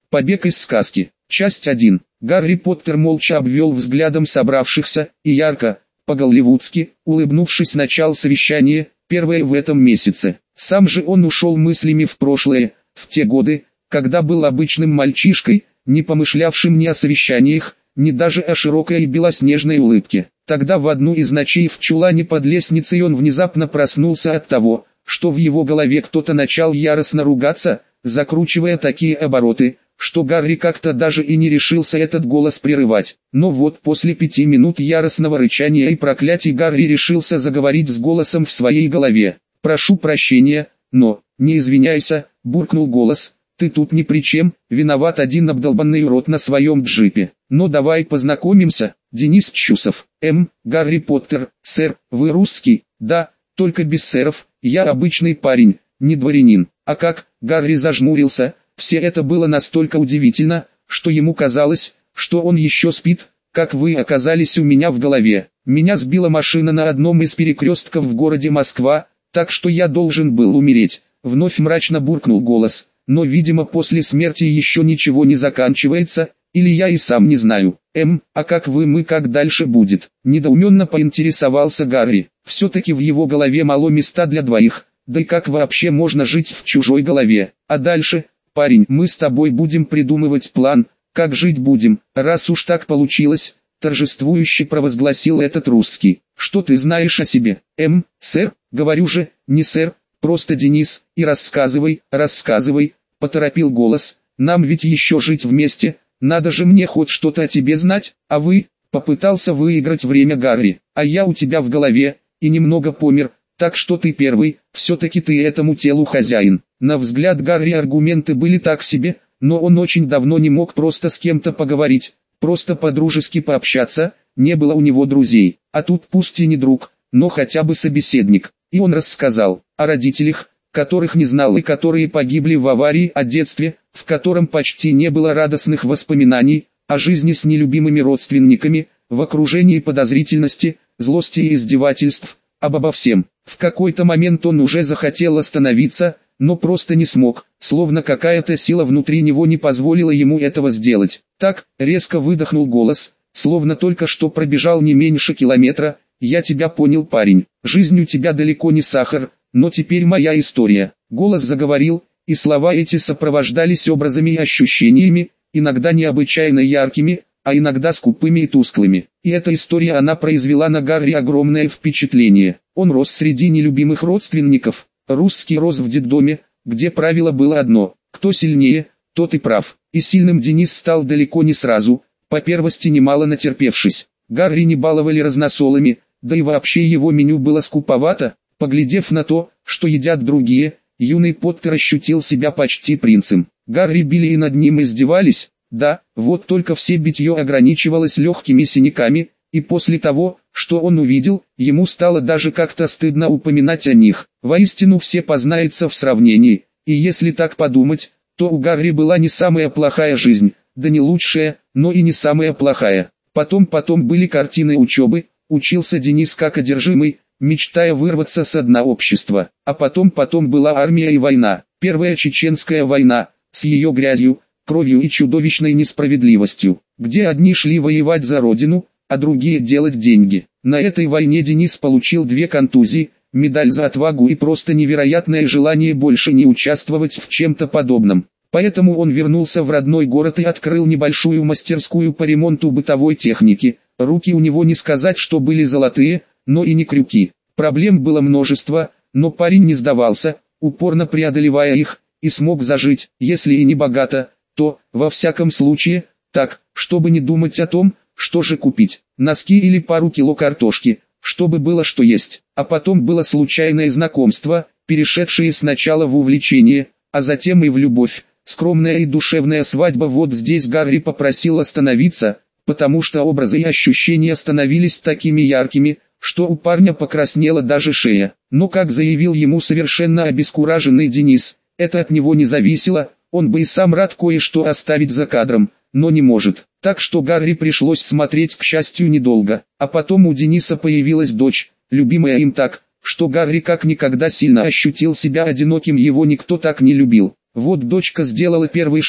Побег из сказки. Часть 1. Гарри Поттер молча обвел взглядом собравшихся, и ярко, по-голливудски, улыбнувшись, начал совещание, первое в этом месяце. Сам же он ушел мыслями в прошлое, в те годы, когда был обычным мальчишкой, не помышлявшим ни о совещаниях, ни даже о широкой и белоснежной улыбке. Тогда в одну из ночей в чулане под лестницей он внезапно проснулся от того, что в его голове кто-то начал яростно ругаться, закручивая такие обороты, что Гарри как-то даже и не решился этот голос прерывать. Но вот после 5 минут яростного рычания и проклятий Гарри решился заговорить с голосом в своей голове. «Прошу прощения, но, не извиняйся», — буркнул голос, — «ты тут ни при чем, виноват один обдолбанный урод на своем джипе. Но давай познакомимся, Денис Чусов». Гарри Поттер, сэр, вы русский? Да, только без сэров, я обычный парень, не дворянин. А как? Гарри зажмурился. Все это было настолько удивительно, что ему казалось, что он еще спит. Как вы оказались у меня в голове? Меня сбила машина на одном из перекрестков в городе Москва, так что я должен был умереть. Вновь мрачно буркнул голос. Но, видимо, после смерти еще ничего не заканчивается, или я и сам не знаю. А как как дальше будет? Недоуменно поинтересовался Гарри. Все-таки в его голове мало места для двоих. Да и как вообще можно жить в чужой голове? А дальше, парень, мы с тобой будем придумывать план, как жить будем, раз уж так получилось, торжествующе провозгласил этот русский. Что ты знаешь о себе? Сэр, говорю же, не сэр, просто Денис, и рассказывай, поторопил голос, нам ведь еще жить вместе, надо же мне хоть что-то о тебе знать, а вы, попытался выиграть время Гарри, а я у тебя в голове, и немного помер, так что ты первый, все-таки ты этому телу хозяин. На взгляд Гарри аргументы были так себе, но он очень давно не мог просто с кем-то поговорить, просто по-дружески пообщаться, не было у него друзей, а тут пусть и не друг, но хотя бы собеседник. И он рассказал о родителях, которых не знал и которые погибли в аварии, о детстве, в котором почти не было радостных воспоминаний, о жизни с нелюбимыми родственниками, в окружении подозрительности, злости и издевательств, обо всем. В какой-то момент он уже захотел остановиться, но просто не смог, словно какая-то сила внутри него не позволила ему этого сделать. Так, резко выдохнул голос, словно только что пробежал не меньше километра. «Я тебя понял, парень, жизнь у тебя далеко не сахар, но теперь моя история». Голос заговорил, и слова эти сопровождались образами и ощущениями, иногда необычайно яркими, а иногда скупыми и тусклыми. И эта история она произвела на Гарри огромное впечатление. Он рос среди нелюбимых родственников, русский рос в детдоме, где правило было одно: кто сильнее, тот и прав. И сильным Денис стал далеко не сразу, по первости немало натерпевшись. Гарри не баловали разносолами, да и вообще его меню было скуповато. Поглядев на то, что едят другие, юный Поттер ощутил себя почти принцем. Гарри били и над ним издевались, да, вот только все битье ограничивалось легкими синяками, и после того, что он увидел, ему стало даже как-то стыдно упоминать о них. Воистину все познается в сравнении, и если так подумать, то у Гарри была не самая плохая жизнь, да не лучшая, но и не самая плохая. Потом были картины учебы, учился Денис как одержимый, мечтая вырваться с дна общества. А потом была армия и война. Первая чеченская война, с ее грязью, кровью и чудовищной несправедливостью, где одни шли воевать за родину, а другие делать деньги. На этой войне Денис получил 2 контузии, медаль за отвагу и просто невероятное желание больше не участвовать в чем-то подобном. Поэтому он вернулся в родной город и открыл небольшую мастерскую по ремонту бытовой техники. Руки у него не сказать, что были золотые, но и не крюки. Проблем было множество, но парень не сдавался, упорно преодолевая их, и смог зажить, если и не богато, то, во всяком случае, так, чтобы не думать о том, что же купить, носки или пару кило картошки, чтобы было что есть. А потом было случайное знакомство, перешедшее сначала в увлечение, а затем и в любовь. Скромная и душевная свадьба. Вот здесь Гарри попросил остановиться, потому что образы и ощущения становились такими яркими, что у парня покраснела даже шея. Но, как заявил ему совершенно обескураженный Денис, это от него не зависело, он бы и сам рад кое-что оставить за кадром, но не может. Так что Гарри пришлось смотреть, к счастью, недолго. А потом у Дениса появилась дочь, любимая им так, что Гарри как никогда сильно ощутил себя одиноким, его никто так не любил. Вот дочка сделала первый шаг,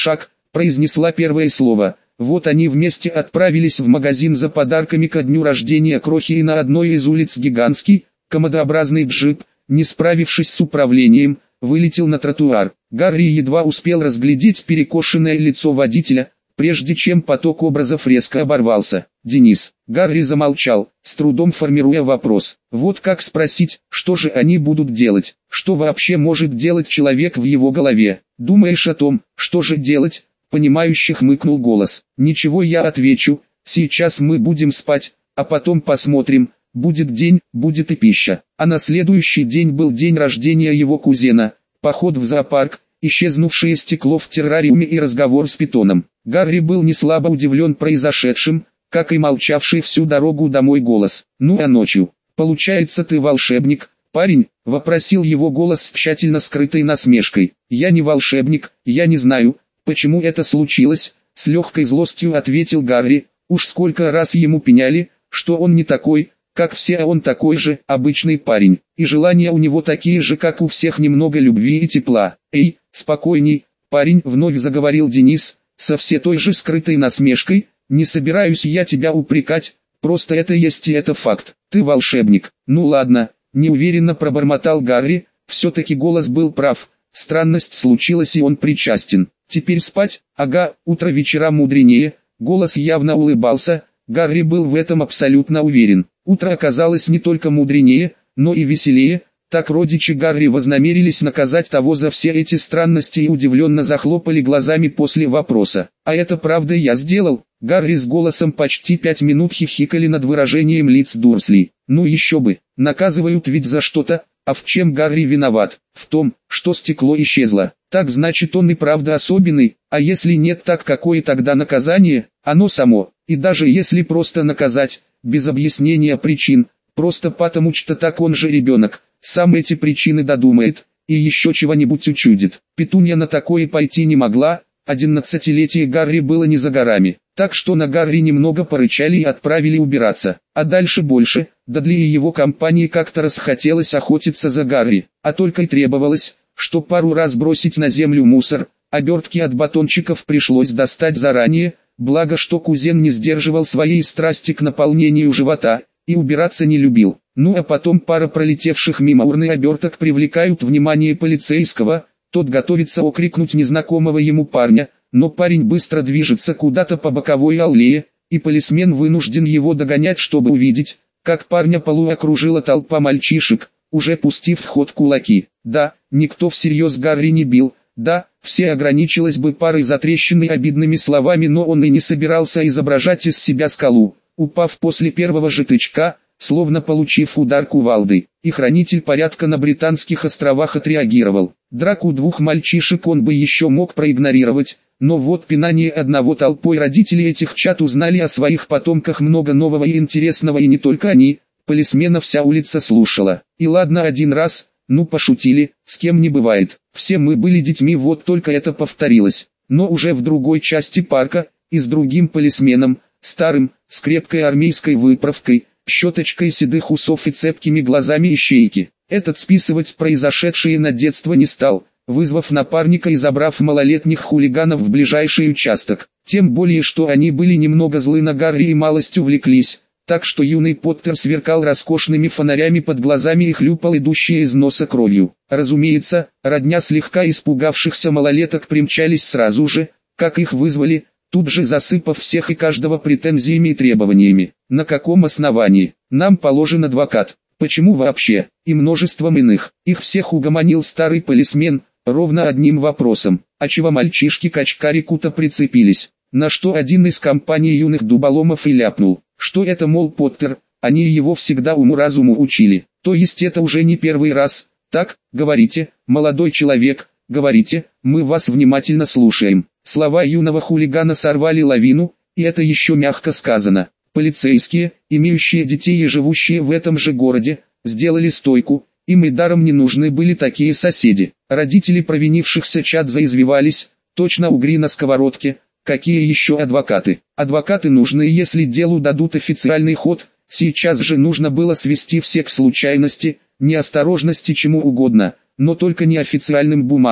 произнесла первое слово. Вот они вместе отправились в магазин за подарками ко дню рождения крохи, и на одной из улиц гигантский, комодообразный джип, не справившись с управлением, вылетел на тротуар. Гарри едва успел разглядеть перекошенное лицо водителя, прежде чем поток образов резко оборвался. «Денис». Гарри замолчал, с трудом формируя вопрос. Вот как спросить, что же они будут делать? Что вообще может делать человек в его голове? «Думаешь о том, что же делать?» Понимающе хмыкнул голос. «Ничего, я отвечу. Сейчас мы будем спать, а потом посмотрим. Будет день, будет и пища». А на следующий день был день рождения его кузена, поход в зоопарк, исчезнувшее стекло в террариуме и разговор с питоном. Гарри был неслабо удивлен произошедшим, как и молчавший всю дорогу домой голос. «Ну а ночью? Получается, ты волшебник, парень?» — вопросил его голос с тщательно скрытой насмешкой. «Я не волшебник, я не знаю, почему это случилось», — с легкой злостью ответил Гарри. Уж сколько раз ему пеняли, что он не такой, как все, а он такой же, обычный парень, и желания у него такие же, как у всех, немного любви и тепла. «Эй, спокойней, парень», — вновь заговорил Денис, со все той же скрытой насмешкой. «Не собираюсь я тебя упрекать, просто это есть и это факт. Ты волшебник». «Ну ладно», — неуверенно пробормотал Гарри, все-таки голос был прав, странность случилась и он причастен. «Теперь спать? Ага, утро вечера мудренее». Голос явно улыбался, Гарри был в этом абсолютно уверен. Утро оказалось не только мудренее, но и веселее. Так родичи Гарри вознамерились наказать того за все эти странности и удивленно захлопали глазами после вопроса. «А это правда я сделал?» Гарри с голосом почти 5 минут хихикали над выражением лиц Дурсли. «Ну еще бы, наказывают ведь за что-то, а в чем Гарри виноват? В том, что стекло исчезло. Так значит, он и правда особенный, а если нет, так какое тогда наказание? Оно само, и даже если просто наказать, без объяснения причин, просто потому что так он же ребенок, сам эти причины додумает, и еще чего-нибудь учудит». Петунья на такое пойти не могла, 11-летие Гарри было не за горами, так что на Гарри немного порычали и отправили убираться, а дальше больше. Дадли и его компании как-то расхотелось охотиться за Гарри, а только и требовалось, что пару раз бросить на землю мусор. Обертки от батончиков пришлось достать заранее, благо что кузен не сдерживал своей страсти к наполнению живота, и убираться не любил. Ну а потом пара пролетевших мимо урны оберток привлекают внимание полицейского, тот готовится окрикнуть незнакомого ему парня, но парень быстро движется куда-то по боковой аллее, и полисмен вынужден его догонять, чтобы увидеть, как парня полуокружила толпа мальчишек, уже пустив в ход кулаки. Да, никто всерьез Гарри не бил, да, все ограничилось бы парой затрещин и обидными словами, но он и не собирался изображать из себя скалу, упав после первого же тычка, словно получив удар кувалдой, и хранитель порядка на Британских островах отреагировал. Драку двух мальчишек он бы еще мог проигнорировать, но вот пинание одного толпой родителей этих чад узнали о своих потомках много нового и интересного, и не только они. Полисмена вся улица слушала. И ладно один раз, ну пошутили, с кем не бывает. Все мы были детьми, вот только это повторилось. Но уже в другой части парка, и с другим полисменом, старым, с крепкой армейской выправкой, щеточкой седых усов и цепкими глазами ищейки. Этот списывать произошедшее на детство не стал, вызвав напарника и забрав малолетних хулиганов в ближайший участок. Тем более, что они были немного злы на Гарри и малость увлеклись, так что юный Поттер сверкал роскошными фонарями под глазами и хлюпал идущие из носа кровью. Разумеется, родня слегка испугавшихся малолеток примчались сразу же, как их вызвали, тут же засыпав всех и каждого претензиями и требованиями. На каком основании? Нам положен адвокат. Почему вообще? И множеством иных. Их всех угомонил старый полисмен, ровно одним вопросом. А чего мальчишки к очкарику-то прицепились? На что один из компаний юных дуболомов и ляпнул, что это, мол, Поттер, они его всегда уму-разуму учили. То есть это уже не первый раз. Так, говорите, молодой человек, говорите, мы вас внимательно слушаем. Слова юного хулигана сорвали лавину, и это еще мягко сказано. Полицейские, имеющие детей и живущие в этом же городе, сделали стойку, им и даром не нужны были такие соседи. Родители провинившихся чад заизвивались, точно угри на сковородке. Какие еще адвокаты? Адвокаты нужны, если делу дадут официальный ход. Сейчас же нужно было свести всех к случайности, неосторожности, чему угодно, но только не официальным бумагам.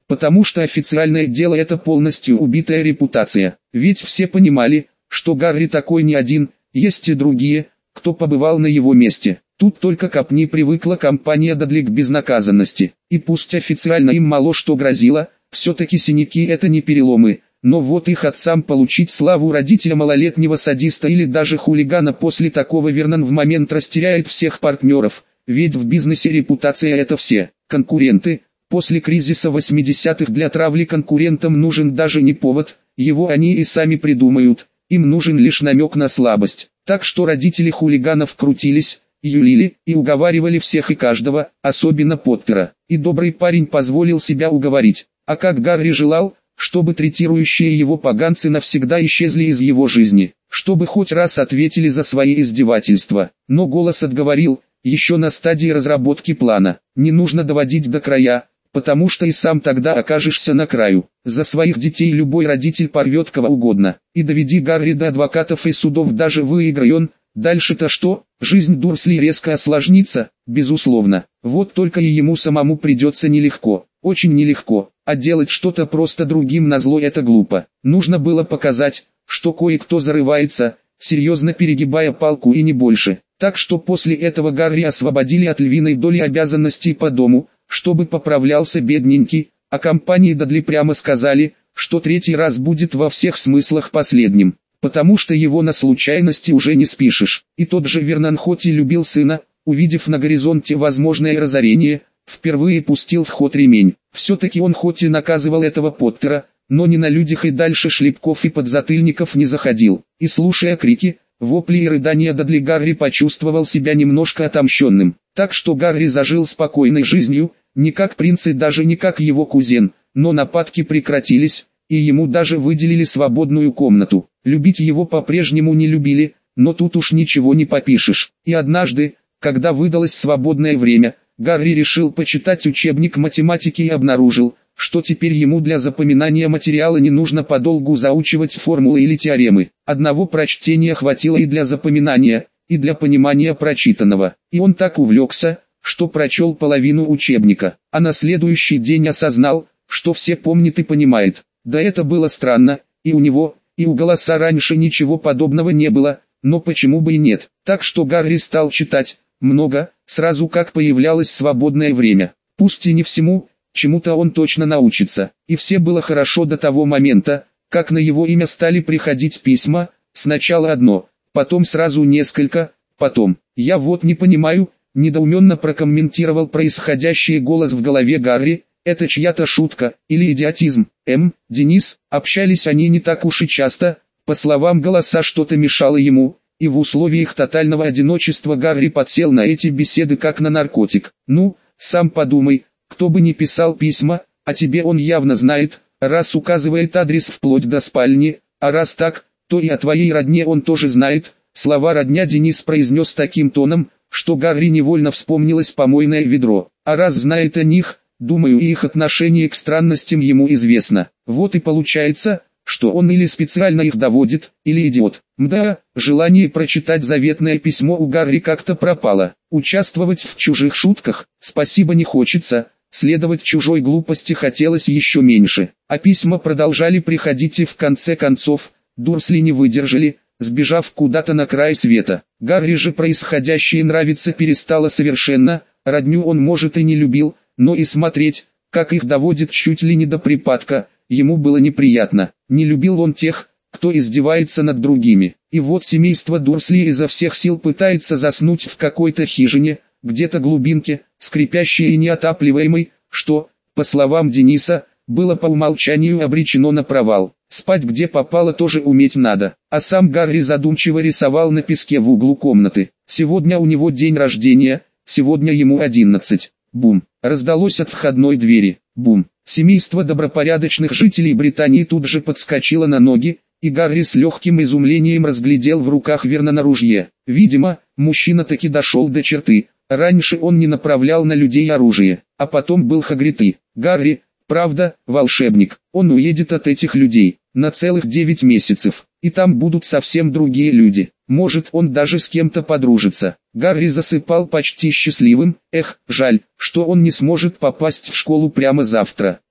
потому что официальное дело — это полностью убитая репутация. Ведь все понимали, что Гарри такой не один, есть и другие, кто побывал на его месте. Тут только копни, привыкла компания Дадли к безнаказанности. И пусть официально им мало что грозило, все-таки синяки — это не переломы. Но вот их отцам получить славу родителя малолетнего садиста или даже хулигана после такого Вернон в момент растеряет всех партнеров, ведь в бизнесе репутация — это все. Конкуренты. После кризиса 80-х для травли конкурентам нужен даже не повод, его они и сами придумают, им нужен лишь намек на слабость. Так что родители хулиганов крутились, юлили и уговаривали всех и каждого, особенно Поттера. И добрый парень позволил себя уговорить. А как Гарри желал, чтобы третирующие его поганцы навсегда исчезли из его жизни, чтобы хоть раз ответили за свои издевательства. Но голос отговорил, еще на стадии разработки плана. Не нужно доводить до края, потому что и сам тогда окажешься на краю. За своих детей любой родитель порвет кого угодно. И доведи Гарри до адвокатов и судов, даже выиграй он. Дальше-то что? Жизнь Дурсли резко осложнится, безусловно. Вот только и ему самому придется нелегко, очень нелегко. А делать что-то просто другим назло — это глупо. Нужно было показать, что кое-кто зарывается, серьезно перегибая палку и не больше. Так что после этого Гарри освободили от львиной доли обязанностей по дому, чтобы поправлялся бедненький, а компании Дадли прямо сказали, что третий раз будет во всех смыслах последним, потому что его на случайности уже не спишешь. И тот же Вернон хоть и любил сына, увидев на горизонте возможное разорение, впервые пустил в ход ремень. Все-таки он хоть и наказывал этого Поттера, но ни на людях и дальше шлепков и подзатыльников не заходил. И слушая крики, вопли и рыдания Дадли, Гарри почувствовал себя немножко отомщенным. Так что Гарри зажил спокойной жизнью, не как принц и даже не как его кузен, но нападки прекратились, и ему даже выделили свободную комнату. Любить его по-прежнему не любили, но тут уж ничего не попишешь. И однажды, когда выдалось свободное время, Гарри решил почитать учебник математики и обнаружил, что теперь ему для запоминания материала не нужно подолгу заучивать формулы или теоремы. Одного прочтения хватило и для запоминания, и для понимания прочитанного. И он так увлекся, что прочел половину учебника, а на следующий день осознал, что все помнит и понимает. Да это было странно, и у него, и у Голоса раньше ничего подобного не было, но почему бы и нет. Так что Гарри стал читать много, сразу как появлялось свободное время. Пусть и не всему, чему-то он точно научится. И все было хорошо до того момента, как на его имя стали приходить письма, сначала одно, потом сразу несколько, потом. «Я вот не понимаю», — недоуменно прокомментировал происходящее голос в голове Гарри, «это чья-то шутка, или идиотизм?» Денис, общались они не так уж и часто, по словам Голоса что-то мешало ему, и в условиях тотального одиночества Гарри подсел на эти беседы как на наркотик. «Ну, сам подумай, кто бы ни писал письма, а тебе он явно знает, раз указывает адрес вплоть до спальни, а раз так, то и о твоей родне он тоже знает». Слова «родня» Денис произнес таким тоном, что Гарри невольно вспомнилось помойное ведро. А раз знает о них, думаю, и их отношение к странностям ему известно. Вот и получается, что он или специально их доводит, или идиот. Мда, желание прочитать заветное письмо у Гарри как-то пропало. Участвовать в чужих шутках, спасибо, не хочется, следовать чужой глупости хотелось еще меньше. А письма продолжали приходить, и в конце концов, Дурсли не выдержали, сбежав куда-то на край света. Гарри же происходящее нравиться перестало совершенно, родню он может и не любил, но и смотреть, как их доводит чуть ли не до припадка, ему было неприятно. Не любил он тех, кто издевается над другими. И вот семейство Дурсли изо всех сил пытается заснуть в какой-то хижине, где-то глубинке, скрипящей и неотапливаемой, что, по словам Дениса, было по умолчанию обречено на провал. Спать где попало тоже уметь надо. А сам Гарри задумчиво рисовал на песке в углу комнаты. Сегодня у него день рождения, сегодня ему 11. Бум. Раздалось от входной двери. Бум. Семейство добропорядочных жителей Британии тут же подскочило на ноги, и Гарри с легким изумлением разглядел в руках Вернона ружье. Видимо, мужчина таки дошел до черты. Раньше он не направлял на людей оружие, а потом был Хагрид. Гарри, правда, волшебник. Он уедет от этих людей на целых 9 месяцев, и там будут совсем другие люди. Может, он даже с кем-то подружится. Гарри засыпал почти счастливым. Эх, жаль, что он не сможет попасть в школу прямо завтра.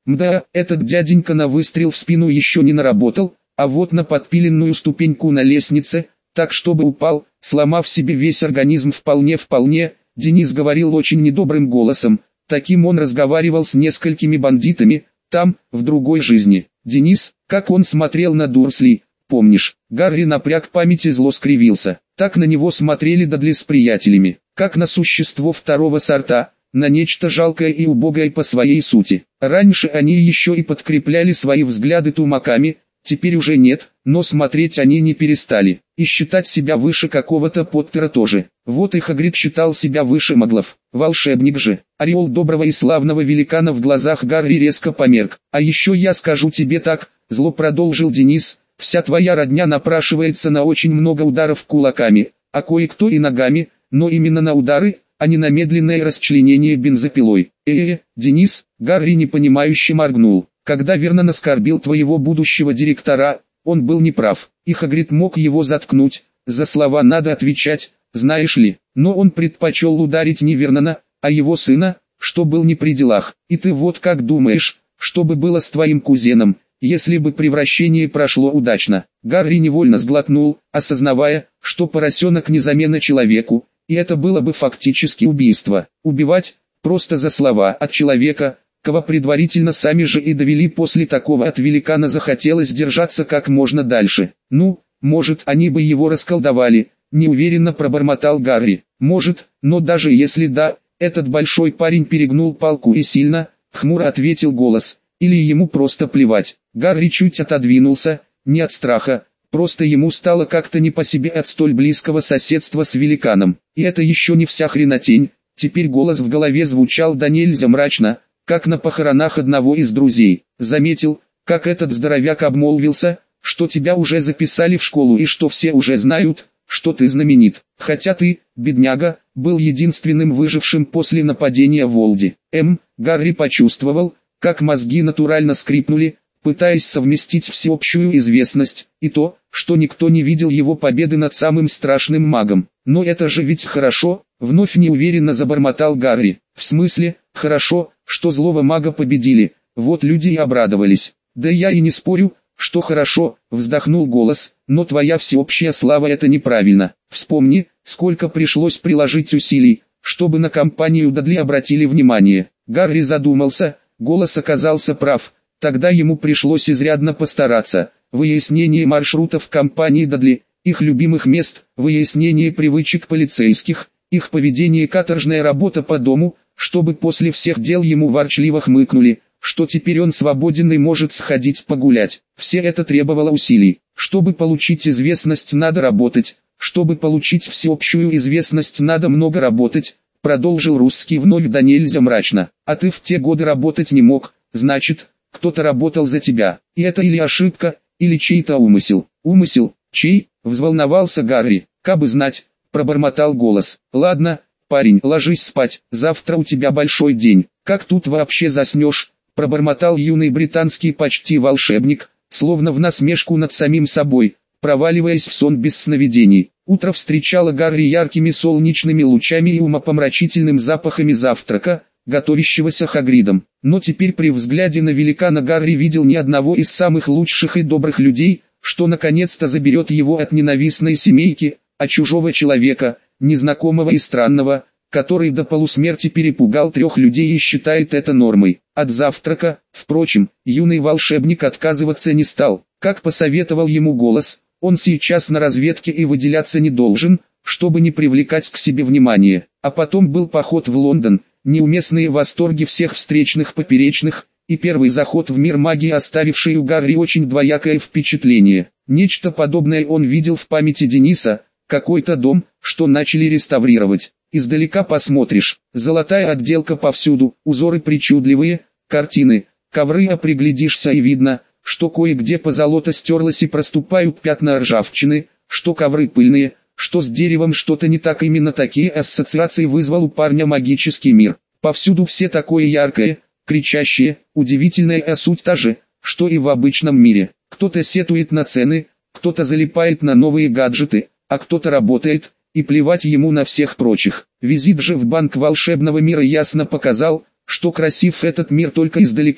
Мда, этот дяденька на выстрел в спину еще не наработал, а вот на подпиленную ступеньку на лестнице, так чтобы упал, сломав себе весь организм вполне. Денис говорил очень недобрым голосом, таким он разговаривал с несколькими бандитами, там, в другой жизни. Денис, как он смотрел на Дурсли, помнишь? Гарри напряг память и зло скривился. Так на него смотрели Дадли с приятелями, как на существо второго сорта, на нечто жалкое и убогое по своей сути. Раньше они еще и подкрепляли свои взгляды тумаками, теперь уже нет, но смотреть они не перестали. И считать себя выше какого-то Поттера тоже. Вот и Хагрид считал себя выше маглов. Волшебник же. Ореол доброго и славного великана в глазах Гарри резко померк. А еще я скажу тебе так, зло продолжил Денис, вся твоя родня напрашивается на очень много ударов кулаками, а кое-кто и ногами, но именно на удары, а не на медленное расчленение бензопилой. Денис, Гарри непонимающе моргнул. Когда Вернон оскорбил твоего будущего директора, он был неправ, и Хагрид мог его заткнуть, за слова надо отвечать, знаешь ли, но он предпочел ударить не Вернона, а его сына, что был не при делах. И ты вот как думаешь, что бы было с твоим кузеном, если бы превращение прошло удачно? Гарри невольно сглотнул, осознавая, что поросенок не замена человеку, и это было бы фактически убийство. Убивать, просто за слова от человека, кого предварительно сами же и довели, после такого от великана захотелось держаться как можно дальше. Ну, может, они бы его расколдовали, неуверенно пробормотал Гарри. Может, но даже если да, этот большой парень перегнул палку и сильно, хмуро ответил голос, или ему просто плевать. Гарри чуть отодвинулся, не от страха, просто ему стало как-то не по себе от столь близкого соседства с великаном. И это еще не вся хренотень, теперь голос в голове звучал да нельзя мрачно, как на похоронах одного из друзей. Заметил, как этот здоровяк обмолвился, что тебя уже записали в школу и что все уже знают, что ты знаменит. Хотя ты, бедняга, был единственным выжившим после нападения в Волди. Гарри почувствовал, как мозги натурально скрипнули, пытаясь совместить всеобщую известность и то, что никто не видел его победы над самым страшным магом. Но это же ведь хорошо, вновь неуверенно забормотал Гарри. В смысле, хорошо, что злого мага победили, вот люди и обрадовались. Да я и не спорю, что хорошо, вздохнул голос, но твоя всеобщая слава это неправильно. Вспомни, сколько пришлось приложить усилий, чтобы на компанию Дадли обратили внимание. Гарри задумался, голос оказался прав, тогда ему пришлось изрядно постараться. Выяснение маршрутов компании Дадли, их любимых мест, выяснение привычек полицейских, их поведение, каторжная работа по дому, чтобы после всех дел ему ворчливо хмыкнули, что теперь он свободен и может сходить погулять. Все это требовало усилий. Чтобы получить известность, надо работать, чтобы получить всеобщую известность, надо много работать, продолжил русский вновь да нельзя мрачно. А ты в те годы работать не мог, значит, кто-то работал за тебя. И это или ошибка, или чей-то умысел. Умысел? Чей? Взволновался Гарри. Кабы знать, пробормотал голос. Ладно, парень, ложись спать, завтра у тебя большой день. Как тут вообще заснешь? Пробормотал юный британский почти волшебник, словно в насмешку над самим собой, проваливаясь в сон без сновидений. Утро встречало Гарри яркими солнечными лучами и умопомрачительным запахами завтрака, готовящегося Хагридом. Но теперь при взгляде на великана Гарри видел не одного из самых лучших и добрых людей, что наконец-то заберет его от ненавистной семейки, а чужого человека, незнакомого и странного, который до полусмерти перепугал 3 людей и считает это нормой. От завтрака, впрочем, юный волшебник отказываться не стал. Как посоветовал ему голос, он сейчас на разведке и выделяться не должен, чтобы не привлекать к себе внимание. А потом был поход в Лондон, неуместные восторги всех встречных поперечных, и первый заход в мир магии, оставивший у Гарри очень двоякое впечатление. Нечто подобное он видел в памяти Дениса, какой-то дом, что начали реставрировать. Издалека посмотришь, золотая отделка повсюду, узоры причудливые, картины, ковры, а приглядишься и видно, что кое-где позолота стерлась и проступают пятна ржавчины, что ковры пыльные, что с деревом что-то не так. Именно такие ассоциации вызвал у парня магический мир. Повсюду все такое яркое, кричащее, удивительное, а суть та же, что и в обычном мире. Кто-то сетует на цены, кто-то залипает на новые гаджеты, а кто-то работает, и плевать ему на всех прочих. Визит же в банк волшебного мира ясно показал, что красив этот мир только издалека,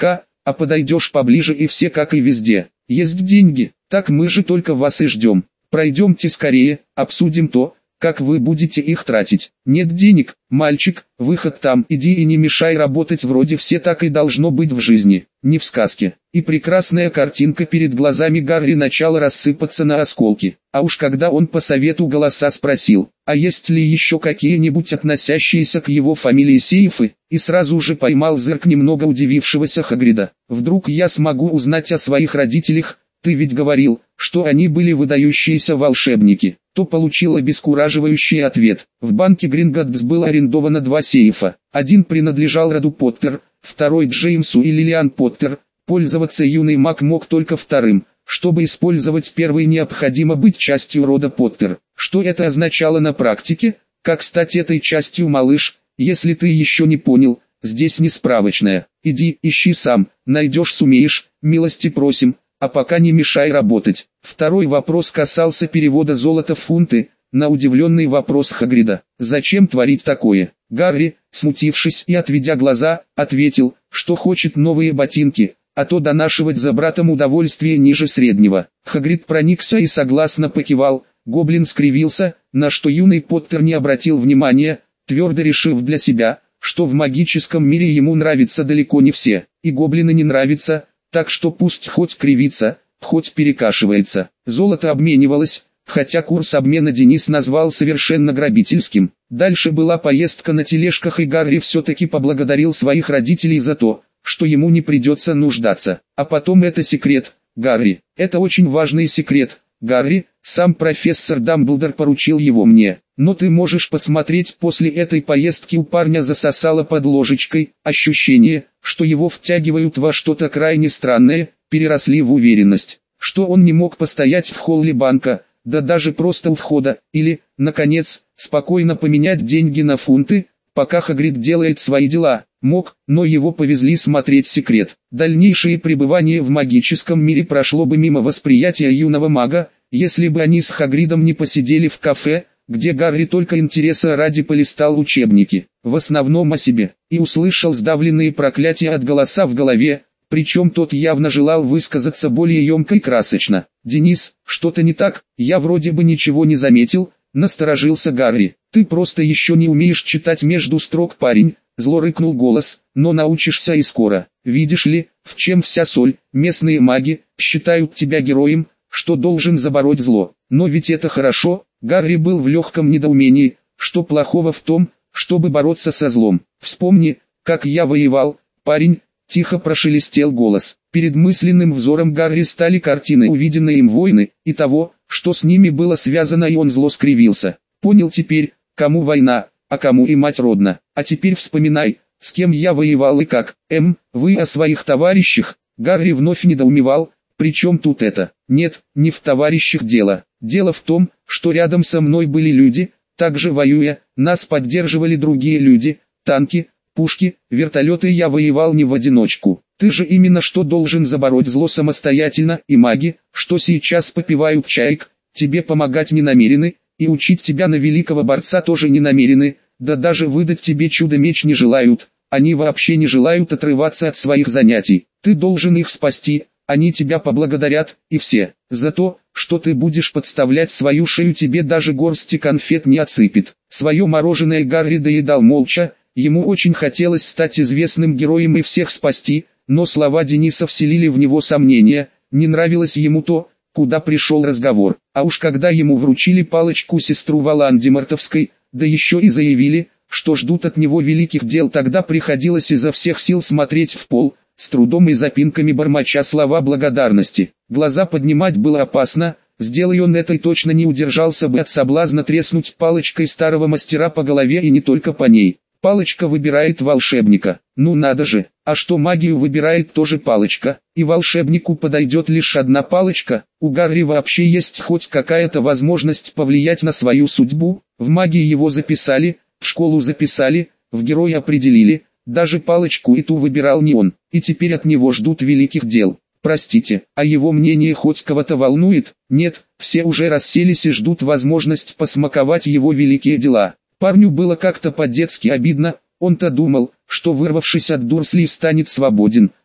а подойдешь поближе и все как и везде. Есть деньги, так мы же только вас и ждем. Пройдемте скорее, обсудим то, как вы будете их тратить. Нет денег, мальчик, выход там, иди и не мешай работать, вроде все так и должно быть в жизни, не в сказке. И прекрасная картинка перед глазами Гарри начала рассыпаться на осколки. А уж когда он по совету голоса спросил, а есть ли еще какие-нибудь относящиеся к его фамилии сейфы, и сразу же поймал зырк немного удивившегося Хагрида. Вдруг я смогу узнать о своих родителях, ты ведь говорил, что они были выдающиеся волшебники. То получил обескураживающий ответ. В банке Гринготтс было арендовано 2 сейфа. Один принадлежал роду Поттер, второй Джеймсу и Лилиан Поттер. Пользоваться юный маг мог только вторым. Чтобы использовать первый, необходимо быть частью рода Поттер. Что это означало на практике? Как стать этой частью, малыш? Если ты еще не понял, здесь не справочная. Иди, ищи сам, найдешь, сумеешь, милости просим. А пока не мешай работать. Второй вопрос касался перевода золота в фунты. На удивленный вопрос Хагрида, зачем творить такое, Гарри, смутившись и отведя глаза, ответил, что хочет новые ботинки, а то донашивать за братом удовольствие ниже среднего. Хагрид проникся и согласно покивал. Гоблин скривился, на что юный Поттер не обратил внимания, твердо решив для себя, что в магическом мире ему нравятся далеко не все, и гоблины не нравятся. Так что пусть хоть кривится, хоть перекашивается. Золото обменивалось, хотя курс обмена Денис назвал совершенно грабительским. Дальше была поездка на тележках, и Гарри все-таки поблагодарил своих родителей за то, что ему не придется нуждаться. А потом это секрет, Гарри. Это очень важный секрет, Гарри. Сам профессор Дамблдор поручил его мне. Но ты можешь посмотреть, после этой поездки у парня засосало под ложечкой, ощущение, что его втягивают во что-то крайне странное, переросли в уверенность, что он не мог постоять в холле банка, да даже просто у входа, или, наконец, спокойно поменять деньги на фунты, пока Хагрид делает свои дела. Мог, но его повезли смотреть секрет. Дальнейшее пребывание в магическом мире прошло бы мимо восприятия юного мага, если бы они с Хагридом не посидели в кафе, где Гарри только интереса ради полистал учебники, в основном о себе, и услышал сдавленные проклятия от голоса в голове, причем тот явно желал высказаться более емко и красочно. «Денис, что-то не так? Я вроде бы ничего не заметил», — насторожился Гарри. «Ты просто еще не умеешь читать между строк, парень», — зло рыкнул голос, «но научишься и скоро. Видишь ли, в чем вся соль? Местные маги считают тебя героем, что должен забороть зло. Но ведь это хорошо». Гарри был в легком недоумении, что плохого в том, чтобы бороться со злом. «Вспомни, как я воевал, парень», — тихо прошелестел голос. Перед мысленным взором Гарри стали картины увиденной им войны, и того, что с ними было связано, и он зло скривился. «Понял теперь, кому война, а кому и мать родна. А теперь вспоминай, с кем я воевал и как. Вы о своих товарищах?» Гарри вновь недоумевал. «Причем тут это? Нет, не в товарищах дело. Дело в том, что рядом со мной были люди, также воюя, нас поддерживали другие люди, танки, пушки, вертолеты. Я воевал не в одиночку. Ты же именно что должен забороть зло самостоятельно, и маги, что сейчас попивают чаек, тебе помогать не намерены, и учить тебя на великого борца тоже не намерены, да даже выдать тебе чудо-меч не желают, они вообще не желают отрываться от своих занятий. Ты должен их спасти. Они тебя поблагодарят, и все, за то, что ты будешь подставлять свою шею, тебе даже горсти конфет не отсыпет». Свое мороженое Гарри доедал молча, ему очень хотелось стать известным героем и всех спасти, но слова Дениса вселили в него сомнения, не нравилось ему то, куда пришел разговор. А уж когда ему вручили палочку сестру Волан-де-Мортовской, да еще и заявили, что ждут от него великих дел, тогда приходилось изо всех сил смотреть в пол, с трудом и запинками бормоча слова благодарности. Глаза поднимать было опасно, сделай он это и точно не удержался бы от соблазна треснуть палочкой старого мастера по голове, и не только по ней. Палочка выбирает волшебника. Ну надо же, а что магию выбирает тоже палочка, и волшебнику подойдет лишь одна палочка. У Гарри вообще есть хоть какая-то возможность повлиять на свою судьбу, в магии его записали, в школу записали, в героя определили. Даже палочку и ту выбирал не он, и теперь от него ждут великих дел. Простите, а его мнение хоть кого-то волнует? Нет, все уже расселись и ждут возможность посмаковать его великие дела. Парню было как-то по-детски обидно, он-то думал, что вырвавшись от Дурслей станет свободен,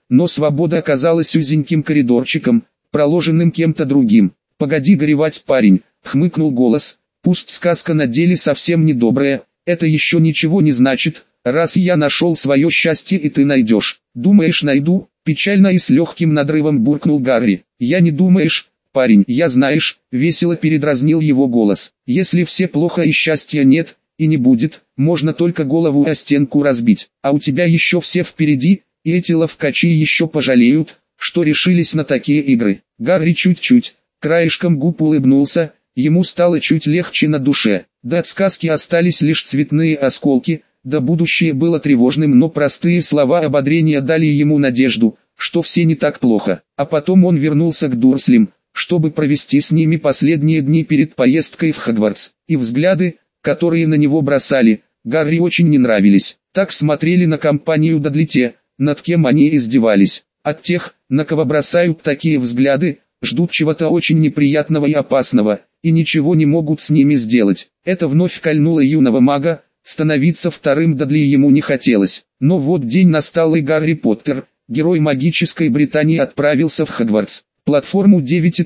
но свобода оказалась узеньким коридорчиком, проложенным кем-то другим. «Погоди горевать, парень», — хмыкнул голос, — «пусть сказка на деле совсем недобрая, это еще ничего не значит, раз я нашел свое счастье и ты найдешь». «Думаешь, найду?» — печально и с легким надрывом буркнул Гарри. «Я не думаешь, парень, я знаешь», — весело передразнил его голос. «Если все плохо и счастья нет, и не будет, можно только голову о стенку разбить, а у тебя еще все впереди, и эти ловкачи еще пожалеют, что решились на такие игры». Гарри чуть-чуть, краешком губ улыбнулся, ему стало чуть легче на душе. Да от сказки остались лишь цветные осколки, да будущее было тревожным, но простые слова ободрения дали ему надежду, что все не так плохо. А потом он вернулся к Дурслям, чтобы провести с ними последние дни перед поездкой в Хогвартс. И взгляды, которые на него бросали, Гарри очень не нравились. Так смотрели на компанию Дадли те, над кем они издевались. От тех, на кого бросают такие взгляды, ждут чего-то очень неприятного и опасного, и ничего не могут с ними сделать. Это вновь кольнуло юного мага, становиться вторым Дадли ему не хотелось. Но вот день настал, и Гарри Поттер, герой магической Британии, отправился в Хогвартс. Платформу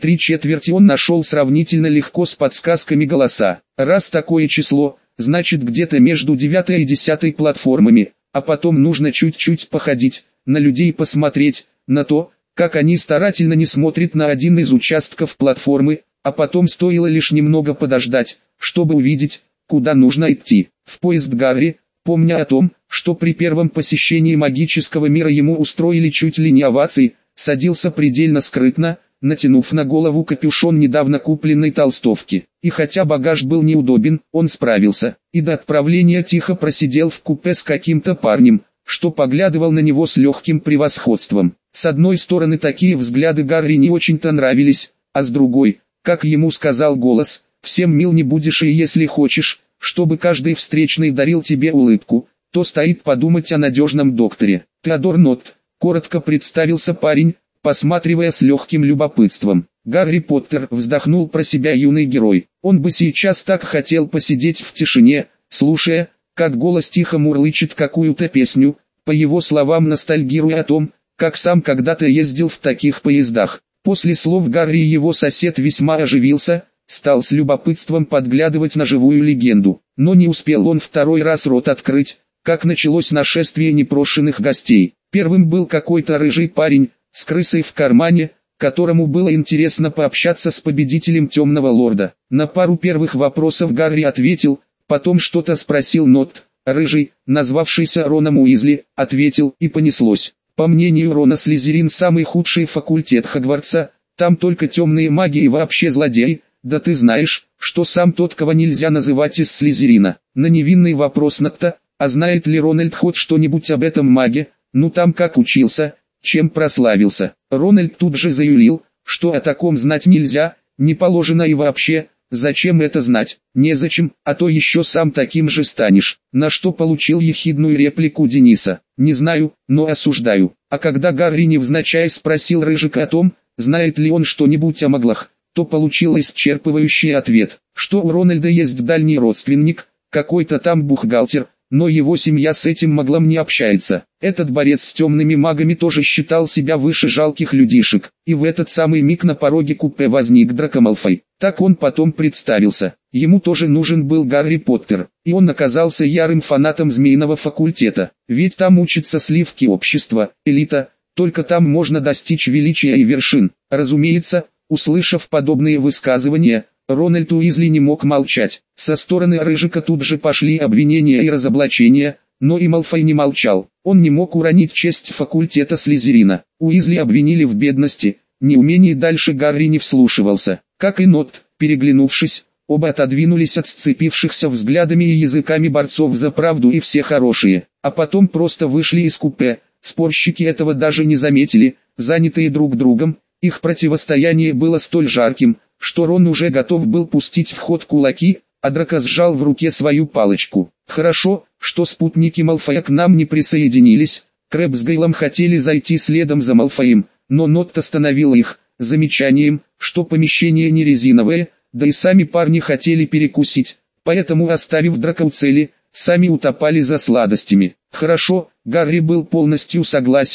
9,3 он нашел сравнительно легко с подсказками голоса. Раз такое число, значит где-то между 9 и 10 платформами, а потом нужно чуть-чуть походить, на людей посмотреть, на то, как они старательно не смотрят на один из участков платформы, а потом стоило лишь немного подождать, чтобы увидеть, куда нужно идти. В поезд Гарри, помня о том, что при первом посещении магического мира ему устроили чуть ли не овации, садился предельно скрытно, натянув на голову капюшон недавно купленной толстовки. И хотя багаж был неудобен, он справился, и до отправления тихо просидел в купе с каким-то парнем, что поглядывал на него с легким превосходством. С одной стороны, такие взгляды Гарри не очень-то нравились, а с другой, как ему сказал голос, всем мил не будешь, и если хочешь, чтобы каждый встречный дарил тебе улыбку, то стоит подумать о надежном докторе. Теодор Нотт, коротко представился парень, посматривая с легким любопытством. Гарри Поттер, вздохнул про себя юный герой. Он бы сейчас так хотел посидеть в тишине, слушая, как голос тихо мурлычет какую-то песню, по его словам ностальгируя о том, как сам когда-то ездил в таких поездах. После слов Гарри его сосед весьма оживился, стал с любопытством подглядывать на живую легенду. Но не успел он второй раз рот открыть, как началось нашествие непрошенных гостей. Первым был какой-то рыжий парень, с крысой в кармане, которому было интересно пообщаться с победителем Темного Лорда. На пару первых вопросов Гарри ответил, потом что-то спросил Нотт. Рыжий, назвавшийся Роном Уизли, ответил, и понеслось. По мнению Рона, Слизерин самый худший факультет Хогвартса, там только темные маги и вообще злодеи, да ты знаешь, что сам тот, кого нельзя называть из Слизерина. На невинный вопрос Нотта, а знает ли Рональд хоть что-нибудь об этом маге, ну там как учился, чем прославился. Рональд тут же заявил, что о таком знать нельзя, не положено и вообще, зачем это знать? Незачем, а то еще сам таким же станешь. На что получил ехидную реплику Дениса. Не знаю, но осуждаю. А когда Гарри невзначай спросил Рыжика о том, знает ли он что-нибудь о маглах, то получил исчерпывающий ответ, что у Рональда есть дальний родственник, какой-то там бухгалтер, но его семья с этим маглом не общается. Этот борец с темными магами тоже считал себя выше жалких людишек, и в этот самый миг на пороге купе возник Драко Малфой. Так он потом представился. Ему тоже нужен был Гарри Поттер, и он оказался ярым фанатом Змеиного факультета, ведь там учатся сливки общества, элита, только там можно достичь величия и вершин. Разумеется, услышав подобные высказывания, Рональд Уизли не мог молчать. Со стороны Рыжика тут же пошли обвинения и разоблачения, но и Малфой не молчал. Он не мог уронить честь факультета Слизерина. Уизли обвинили в бедности, неумении, дальше Гарри не вслушивался. Как и Нотт, переглянувшись, оба отодвинулись от сцепившихся взглядами и языками борцов за правду и все хорошие, а потом просто вышли из купе. Спорщики этого даже не заметили, занятые друг другом, их противостояние было столь жарким, что Рон уже готов был пустить в ход кулаки, а Драко сжал в руке свою палочку. Хорошо, что спутники Малфоя к нам не присоединились, Крэб с Гейлом хотели зайти следом за Малфоем, но Нотт остановил их, замечанием, что помещение не резиновое, да и сами парни хотели перекусить, поэтому, оставив Драко у цели, сами утопали за сладостями. Хорошо, Гарри был полностью согласен,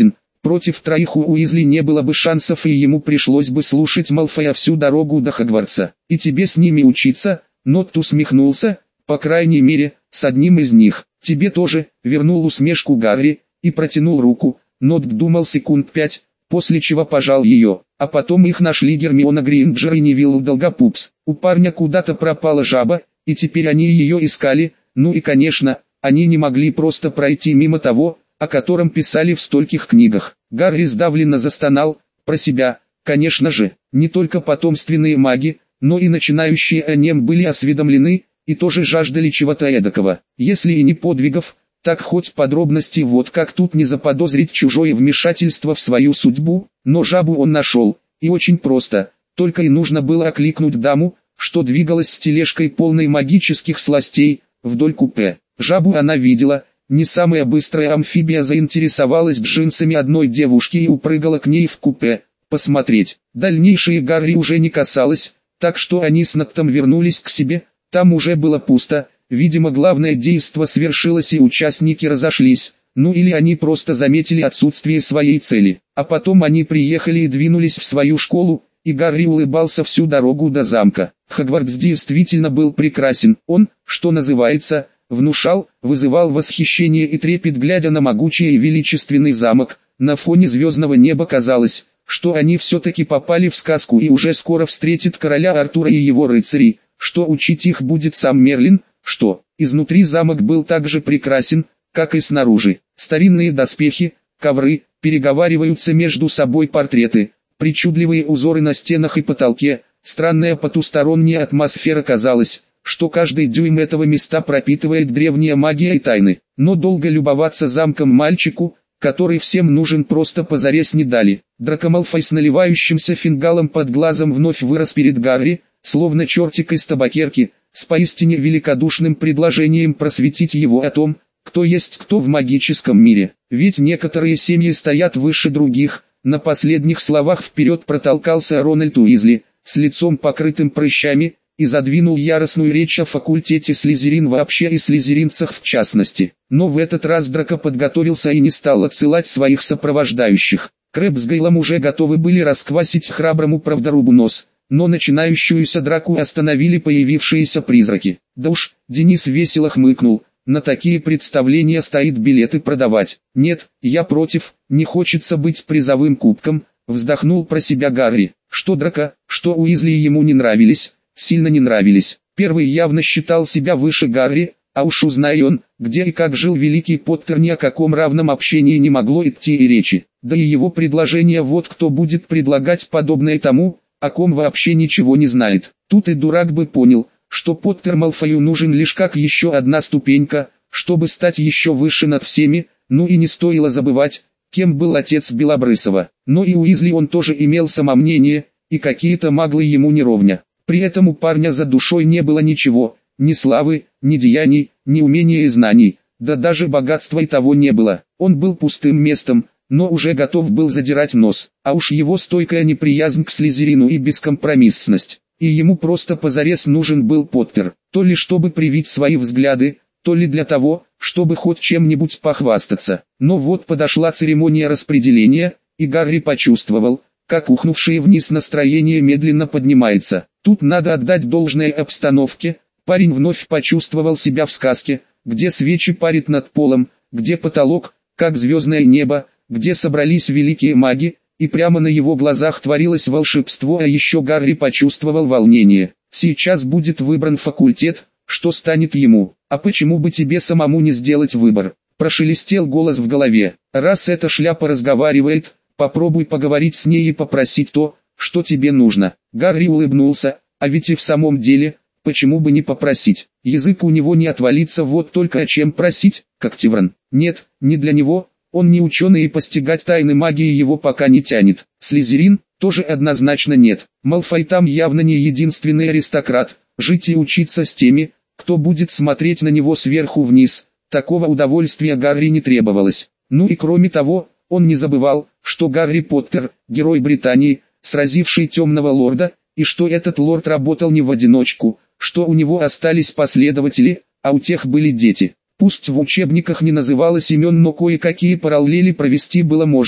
Против троих у Уизли не было бы шансов, и ему пришлось бы слушать Малфоя всю дорогу до Хогвартса. И тебе с ними учиться? Нот усмехнулся, по крайней мере, с одним из них. Тебе тоже, вернул усмешку Гарри, и протянул руку. Нот думал секунд 5, после чего пожал ее. А потом их нашли Гермиона Грейнджер и Невилл Долгопупс. У парня куда-то пропала жаба, и теперь они ее искали. Ну и конечно, они не могли просто пройти мимо того, о котором писали в стольких книгах. Гарри сдавленно застонал, про себя. Конечно же, не только потомственные маги, но и начинающие о нем были осведомлены, и тоже жаждали чего-то эдакого. Если и не подвигов, так хоть подробности, вот как тут не заподозрить чужое вмешательство в свою судьбу. Но жабу он нашел, и очень просто, только и нужно было окликнуть даму, что двигалась с тележкой полной магических сластей, вдоль купе. Жабу она видела. Не самая быстрая амфибия заинтересовалась джинсами одной девушки и упрыгала к ней в купе, посмотреть. Дальнейшее Гарри уже не касалось, так что они с Ноттом вернулись к себе, там уже было пусто, видимо главное действо свершилось и участники разошлись, ну или они просто заметили отсутствие своей цели. А потом они приехали и двинулись в свою школу, и Гарри улыбался всю дорогу до замка. Хогвартс действительно был прекрасен, он, что называется, внушал, вызывал восхищение и трепет, глядя на могучий и величественный замок. На фоне звездного неба казалось, что они все-таки попали в сказку и уже скоро встретят короля Артура и его рыцарей, что учить их будет сам Мерлин, что изнутри замок был так же прекрасен, как и снаружи. Старинные доспехи, ковры, переговариваются между собой портреты, причудливые узоры на стенах и потолке, странная потусторонняя атмосфера, казалось, что каждый дюйм этого места пропитывает древняя магия и тайны. Но долго любоваться замком мальчику, который всем нужен, просто позарез не дали. Драко Малфой с наливающимся фингалом под глазом вновь вырос перед Гарри, словно чертик из табакерки, с поистине великодушным предложением просветить его о том, кто есть кто в магическом мире. Ведь некоторые семьи стоят выше других. На последних словах вперед протолкался Рональд Уизли, с лицом покрытым прыщами, и задвинул яростную речь о факультете Слизерин вообще и слизеринцах в частности. Но в этот раз Драко подготовился и не стал отсылать своих сопровождающих. Крэб с Гейлом уже готовы были расквасить храброму правдорубу нос, но начинающуюся драку остановили появившиеся призраки. Да уж, Денис весело хмыкнул, на такие представления стоит билеты продавать. Нет, я против, не хочется быть призовым кубком, вздохнул про себя Гарри. Что Драко, что Уизли ему не нравились, сильно не нравились. Первый явно считал себя выше Гарри, а уж узнай он, где и как жил великий Поттер, ни о каком равном общении не могло идти и речи. Да и его предложение, вот кто будет предлагать подобное тому, о ком вообще ничего не знает. Тут и дурак бы понял, что Поттер Малфою нужен лишь как еще одна ступенька, чтобы стать еще выше над всеми. Ну и не стоило забывать, кем был отец Белобрысова. Но и Уизли он тоже имел самомнение, и какие-то маглы ему не ровня. При этом у парня за душой не было ничего, ни славы, ни деяний, ни умения и знаний, да даже богатства и того не было. Он был пустым местом, но уже готов был задирать нос, а уж его стойкая неприязнь к Слизерину и бескомпромиссность. И ему просто позарез нужен был Поттер, то ли чтобы привить свои взгляды, то ли для того, чтобы хоть чем-нибудь похвастаться. Но вот подошла церемония распределения, и Гарри почувствовал, как ухнувшее вниз настроение медленно поднимается. Тут надо отдать должное обстановке, парень вновь почувствовал себя в сказке, где свечи парят над полом, где потолок, как звездное небо, где собрались великие маги, и прямо на его глазах творилось волшебство, а еще Гарри почувствовал волнение. Сейчас будет выбран факультет, что станет ему, а почему бы тебе самому не сделать выбор? Прошелестел голос в голове. Раз эта шляпа разговаривает, попробуй поговорить с ней и попросить то, что тебе нужно. Гарри улыбнулся, а ведь и в самом деле, почему бы не попросить? Язык у него не отвалится, вот только о чем просить, как Тиврон. Нет, не для него, он не ученый и постигать тайны магии его пока не тянет. Слизерин, тоже однозначно нет. Малфой там явно не единственный аристократ, жить и учиться с теми, кто будет смотреть на него сверху вниз. Такого удовольствия Гарри не требовалось. Ну и кроме того, он не забывал, что Гарри Поттер, герой Британии, сразивший темного лорда, и что этот лорд работал не в одиночку, что у него остались последователи, а у тех были дети. Пусть в учебниках не называлось имен, но кое-какие параллели провести было можно.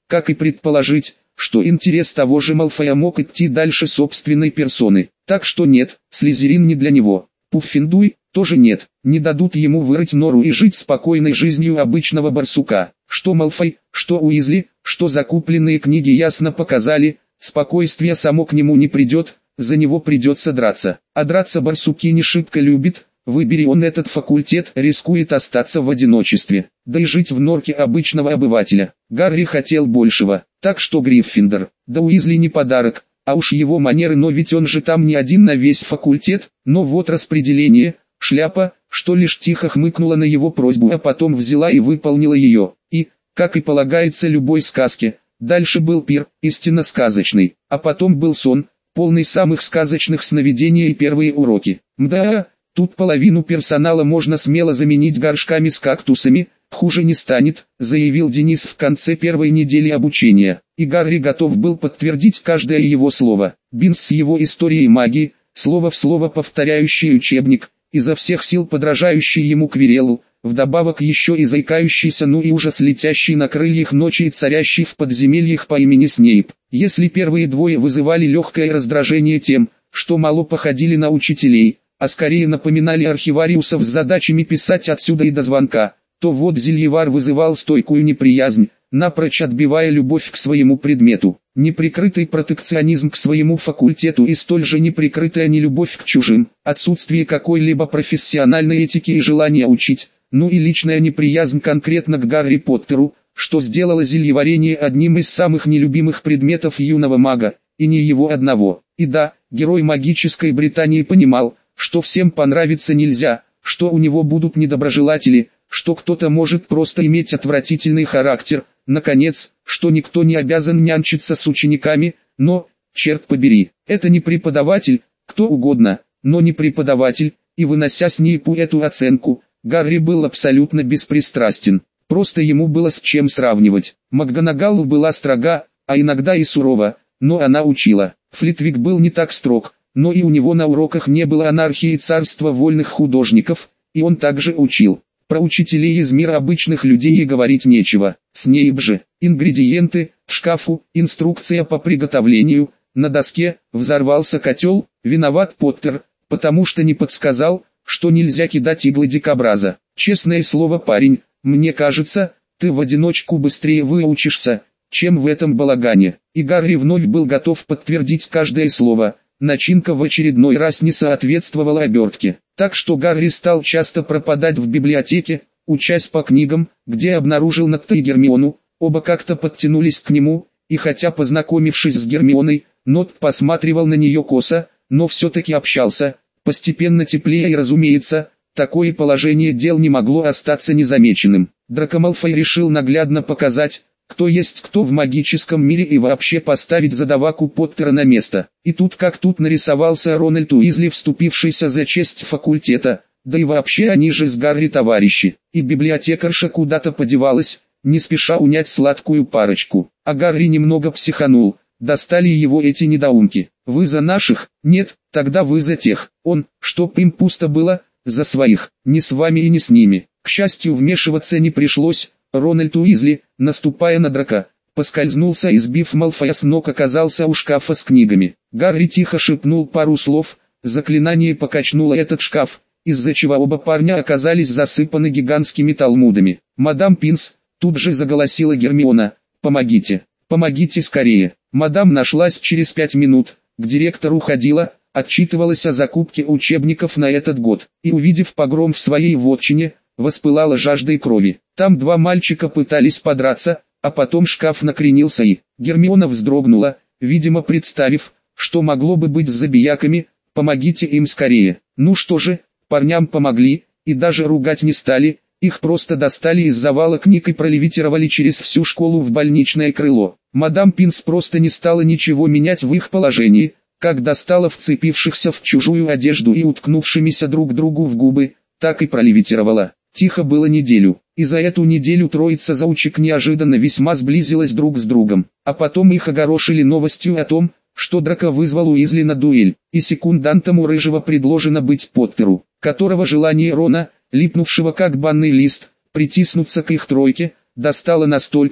как и предположить, что интерес того же Малфоя мог идти дальше собственной персоны. Так что нет, Слизерин не для него. Пуффендуй тоже нет, не дадут ему вырыть нору и жить спокойной жизнью обычного барсука. Что Малфой, что Уизли, что закупленные книги ясно показали, спокойствие само к нему не придет, за него придется драться. А драться барсуки не шибко любит, выбери он этот факультет, рискует остаться в одиночестве, да и жить в норке обычного обывателя. Гарри хотел большего, так что Гриффиндор, да Уизли не подарок, а уж его манеры, но ведь он же там не один на весь факультет, но вот распределение, шляпа, что лишь тихо хмыкнула на его просьбу, а потом взяла и выполнила ее. И, как и полагается любой сказке, дальше был пир, истинно сказочный, а потом был сон, полный самых сказочных сновидений и первые уроки. Мда, тут половину персонала можно смело заменить горшками с кактусами, хуже не станет, заявил Денис в конце первой недели обучения, и Гарри готов был подтвердить каждое его слово. Бинс с его историей магии, слово в слово повторяющий учебник, изо всех сил подражающий ему Квиреллу, вдобавок еще и заикающийся, ну и ужас летящий на крыльях ночи и царящий в подземельях по имени Снейп. Если первые двое вызывали легкое раздражение тем, что мало походили на учителей, а скорее напоминали архивариусов с задачами писать отсюда и до звонка, то вот Зельевар вызывал стойкую неприязнь, напрочь отбивая любовь к своему предмету, неприкрытый протекционизм к своему факультету и столь же неприкрытая нелюбовь к чужим, отсутствие какой-либо профессиональной этики и желания учить, ну и личная неприязнь конкретно к Гарри Поттеру, что сделало зельеварение одним из самых нелюбимых предметов юного мага, и не его одного. И да, герой магической Британии понимал, что всем понравиться нельзя, что у него будут недоброжелатели, что кто-то может просто иметь отвратительный характер, наконец, что никто не обязан нянчиться с учениками, но, черт побери, это не преподаватель, кто угодно, но не преподаватель, и вынося Снейпу эту оценку, Гарри был абсолютно беспристрастен, просто ему было с чем сравнивать. МакГонагал была строга, а иногда и сурова, но она учила. Флитвик был не так строг, но и у него на уроках не было анархии и царства вольных художников, и он также учил. Про учителей из мира обычных людей и говорить нечего. Снейп же, ингредиенты, в шкафу, инструкция по приготовлению, на доске, взорвался котел, виноват Поттер, потому что не подсказал, что нельзя кидать иглы дикобраза. Честное слово, парень, мне кажется, ты в одиночку быстрее выучишься, чем в этом балагане. И Гарри вновь был готов подтвердить каждое слово. Начинка в очередной раз не соответствовала обертке, так что Гарри стал часто пропадать в библиотеке, учась по книгам, где обнаружил Нетта и Гермиону, оба как-то подтянулись к нему, и хотя познакомившись с Гермионой, Нот посматривал на нее косо, но все-таки общался, постепенно теплее и разумеется, такое положение дел не могло остаться незамеченным. Драко Малфой решил наглядно показать, кто есть кто в магическом мире и вообще поставить задаваку Поттера на место. И тут как тут нарисовался Рональд Уизли, вступившийся за честь факультета, да и вообще они же с Гарри товарищи. И библиотекарша куда-то подевалась, не спеша унять сладкую парочку. А Гарри немного психанул, достали его эти недоумки. Вы за наших? Нет, тогда вы за тех. Он, чтоб им пусто было, за своих, не с вами и не с ними. К счастью, вмешиваться не пришлось. Рональд Уизли, наступая на Драко, поскользнулся и, сбив Малфоя с ног, оказался у шкафа с книгами. Гарри тихо шепнул пару слов, заклинание покачнуло этот шкаф, из-за чего оба парня оказались засыпаны гигантскими талмудами. «Мадам Пинс», тут же заголосила Гермиона, «помогите, помогите скорее». Мадам нашлась через 5 минут, к директору ходила, отчитывалась о закупке учебников на этот год, и, увидев погром в своей вотчине, воспылала жаждой крови. Там два мальчика пытались подраться, а потом шкаф накренился и Гермиона вздрогнула, видимо представив, что могло бы быть с забияками, «помогите им скорее». Ну что же, парням помогли, и даже ругать не стали, их просто достали из завала книг и пролевитировали через всю школу в больничное крыло. Мадам Пинс просто не стала ничего менять в их положении, как достала вцепившихся в чужую одежду и уткнувшимися друг другу в губы, так и пролевитировала. Тихо было неделю, и за эту неделю троица заучек неожиданно весьма сблизилась друг с другом, а потом их огорошили новостью о том, что Драко вызвал Уизли на дуэль, и секундантом у Рыжего предложено быть Поттеру, которого желание Рона, липнувшего как банный лист, притиснуться к их тройке, достало настолько,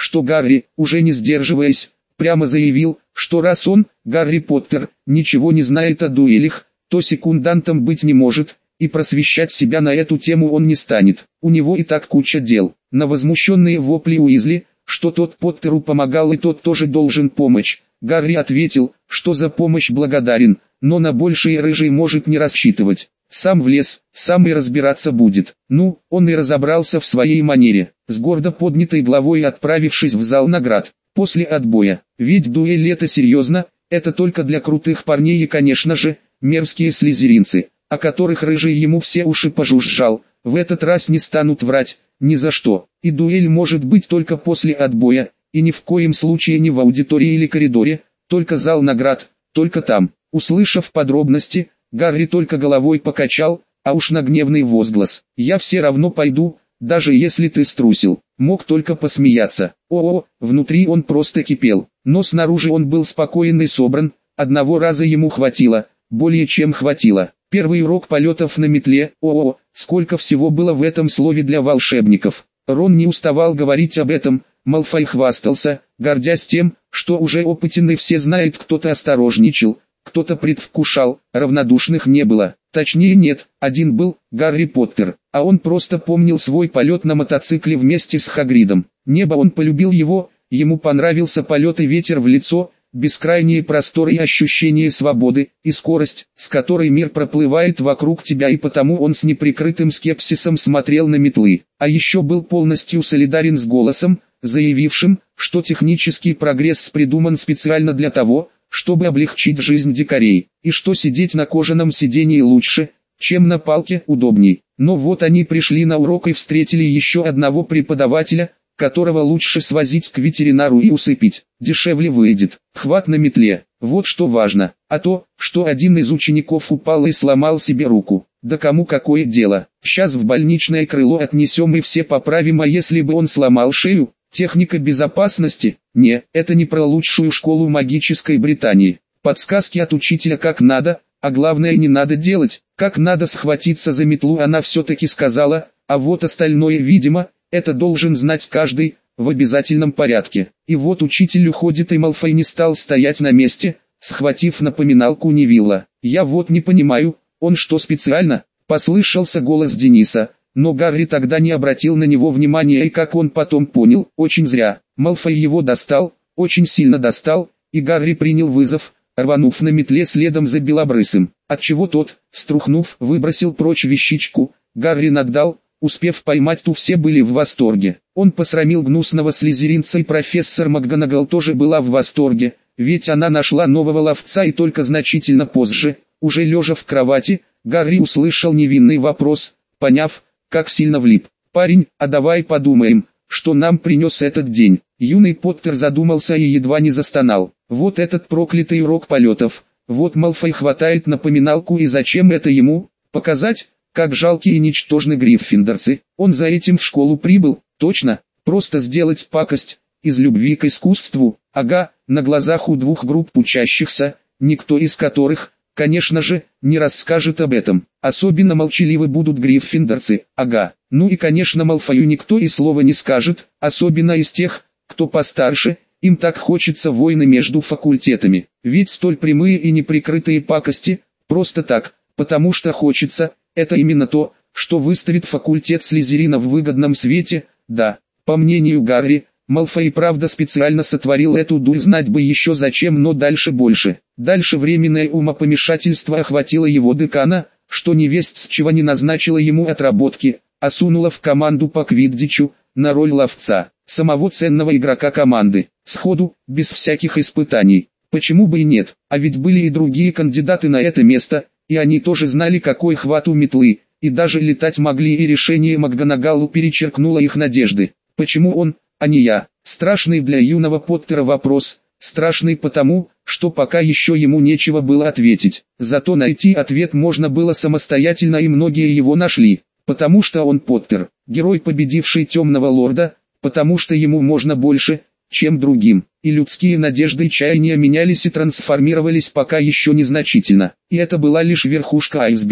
что Гарри, уже не сдерживаясь, прямо заявил, что раз он, Гарри Поттер, ничего не знает о дуэлях, то секундантом быть не может, и просвещать себя на эту тему он не станет. У него и так куча дел. На возмущенные вопли Уизли, что тот Поттеру помогал и тот тоже должен помочь, Гарри ответил, что за помощь благодарен, но на большее Рыжий может не рассчитывать. Сам влез, сам и разбираться будет. Ну, он и разобрался в своей манере, с гордо поднятой головой отправившись в зал наград. После отбоя, ведь дуэль это серьезно, это только для крутых парней и конечно же, мерзкие слизеринцы, о которых Рыжий ему все уши пожужжал, в этот раз не станут врать, ни за что. И дуэль может быть только после отбоя, и ни в коем случае не в аудитории или коридоре, только зал наград, только там. Услышав подробности, Гарри только головой покачал, а уж на гневный возглас «Я все равно пойду, даже если ты струсил», мог только посмеяться. Внутри он просто кипел, но снаружи он был спокоен и собран, одного раза ему хватило, более чем хватило. Первый урок полетов на метле, сколько всего было в этом слове для волшебников. Рон не уставал говорить об этом, Малфой хвастался, гордясь тем, что уже опытен и все знают, кто-то осторожничал, кто-то предвкушал, равнодушных не было. Точнее нет, один был, Гарри Поттер, а он просто помнил свой полет на мотоцикле вместе с Хагридом. Небо он полюбил его, ему понравился полет и ветер в лицо, бескрайние просторы и ощущение свободы, и скорость, с которой мир проплывает вокруг тебя, и потому он с неприкрытым скепсисом смотрел на метлы. А еще был полностью солидарен с голосом, заявившим, что технический прогресс придуман специально для того, чтобы облегчить жизнь дикарей, и что сидеть на кожаном сидении лучше, чем на палке удобней. Но вот они пришли на урок и встретили еще одного преподавателя, которого лучше свозить к ветеринару и усыпить, дешевле выйдет. Хват на метле, вот что важно, а то, что один из учеников упал и сломал себе руку, да кому какое дело, сейчас в больничное крыло отнесем и все поправим, а если бы он сломал шею? Техника безопасности? Не, это не про лучшую школу магической Британии. Подсказки от учителя как надо, а главное не надо делать, как надо схватиться за метлу она все-таки сказала, а вот остальное видимо, это должен знать каждый, в обязательном порядке. И вот учитель уходит и Малфой не стал стоять на месте, схватив напоминалку Невилла. Я вот не понимаю, он что специально? Послышался голос Дениса. Но Гарри тогда не обратил на него внимания и как он потом понял, очень зря. Малфой его достал, очень сильно достал, и Гарри принял вызов, рванув на метле следом за Белобрысым. Отчего тот, струхнув, выбросил прочь вещичку, Гарри нагнал, успев поймать ту, все были в восторге. Он посрамил гнусного слизеринца и профессор МакГонагал тоже была в восторге, ведь она нашла нового ловца и только значительно позже, уже лежа в кровати, Гарри услышал невинный вопрос, поняв, как сильно влип. «Парень, а давай подумаем, что нам принес этот день». Юный Поттер задумался и едва не застонал. Вот этот проклятый урок полетов. Вот Малфой хватает напоминалку, и зачем это ему? Показать, как жалкие и ничтожны гриффиндорцы. Он за этим в школу прибыл, точно, просто сделать пакость, из любви к искусству. Ага, на глазах у двух групп учащихся, никто из которых, конечно же, не расскажет об этом. Особенно молчаливы будут гриффиндорцы, ага. Ну и конечно Малфою никто и слова не скажет, особенно из тех, кто постарше, им так хочется войны между факультетами. Ведь столь прямые и неприкрытые пакости, просто так, потому что хочется, это именно то, что выставит факультет Слизерина в выгодном свете. Да, по мнению Гарри, Малфой правда специально сотворил эту дурь, знать бы еще зачем, но дальше больше. Дальше временное умопомешательство охватило его декана, что невесть с чего не назначила ему отработки, а сунула в команду по квиддичу, на роль ловца, самого ценного игрока команды, сходу, без всяких испытаний. Почему бы и нет, а ведь были и другие кандидаты на это место, и они тоже знали, какой хват у метлы, и даже летать могли, и решение МакГонагалу перечеркнуло их надежды. Почему он, а не я? Страшный для юного Поттера вопрос, страшный потому, что пока еще ему нечего было ответить. Зато найти ответ можно было самостоятельно, и многие его нашли. Потому что он Поттер, герой, победивший Темного Лорда, потому что ему можно больше, чем другим. И людские надежды и чаяния менялись и трансформировались пока еще незначительно. И это была лишь верхушка айсберга.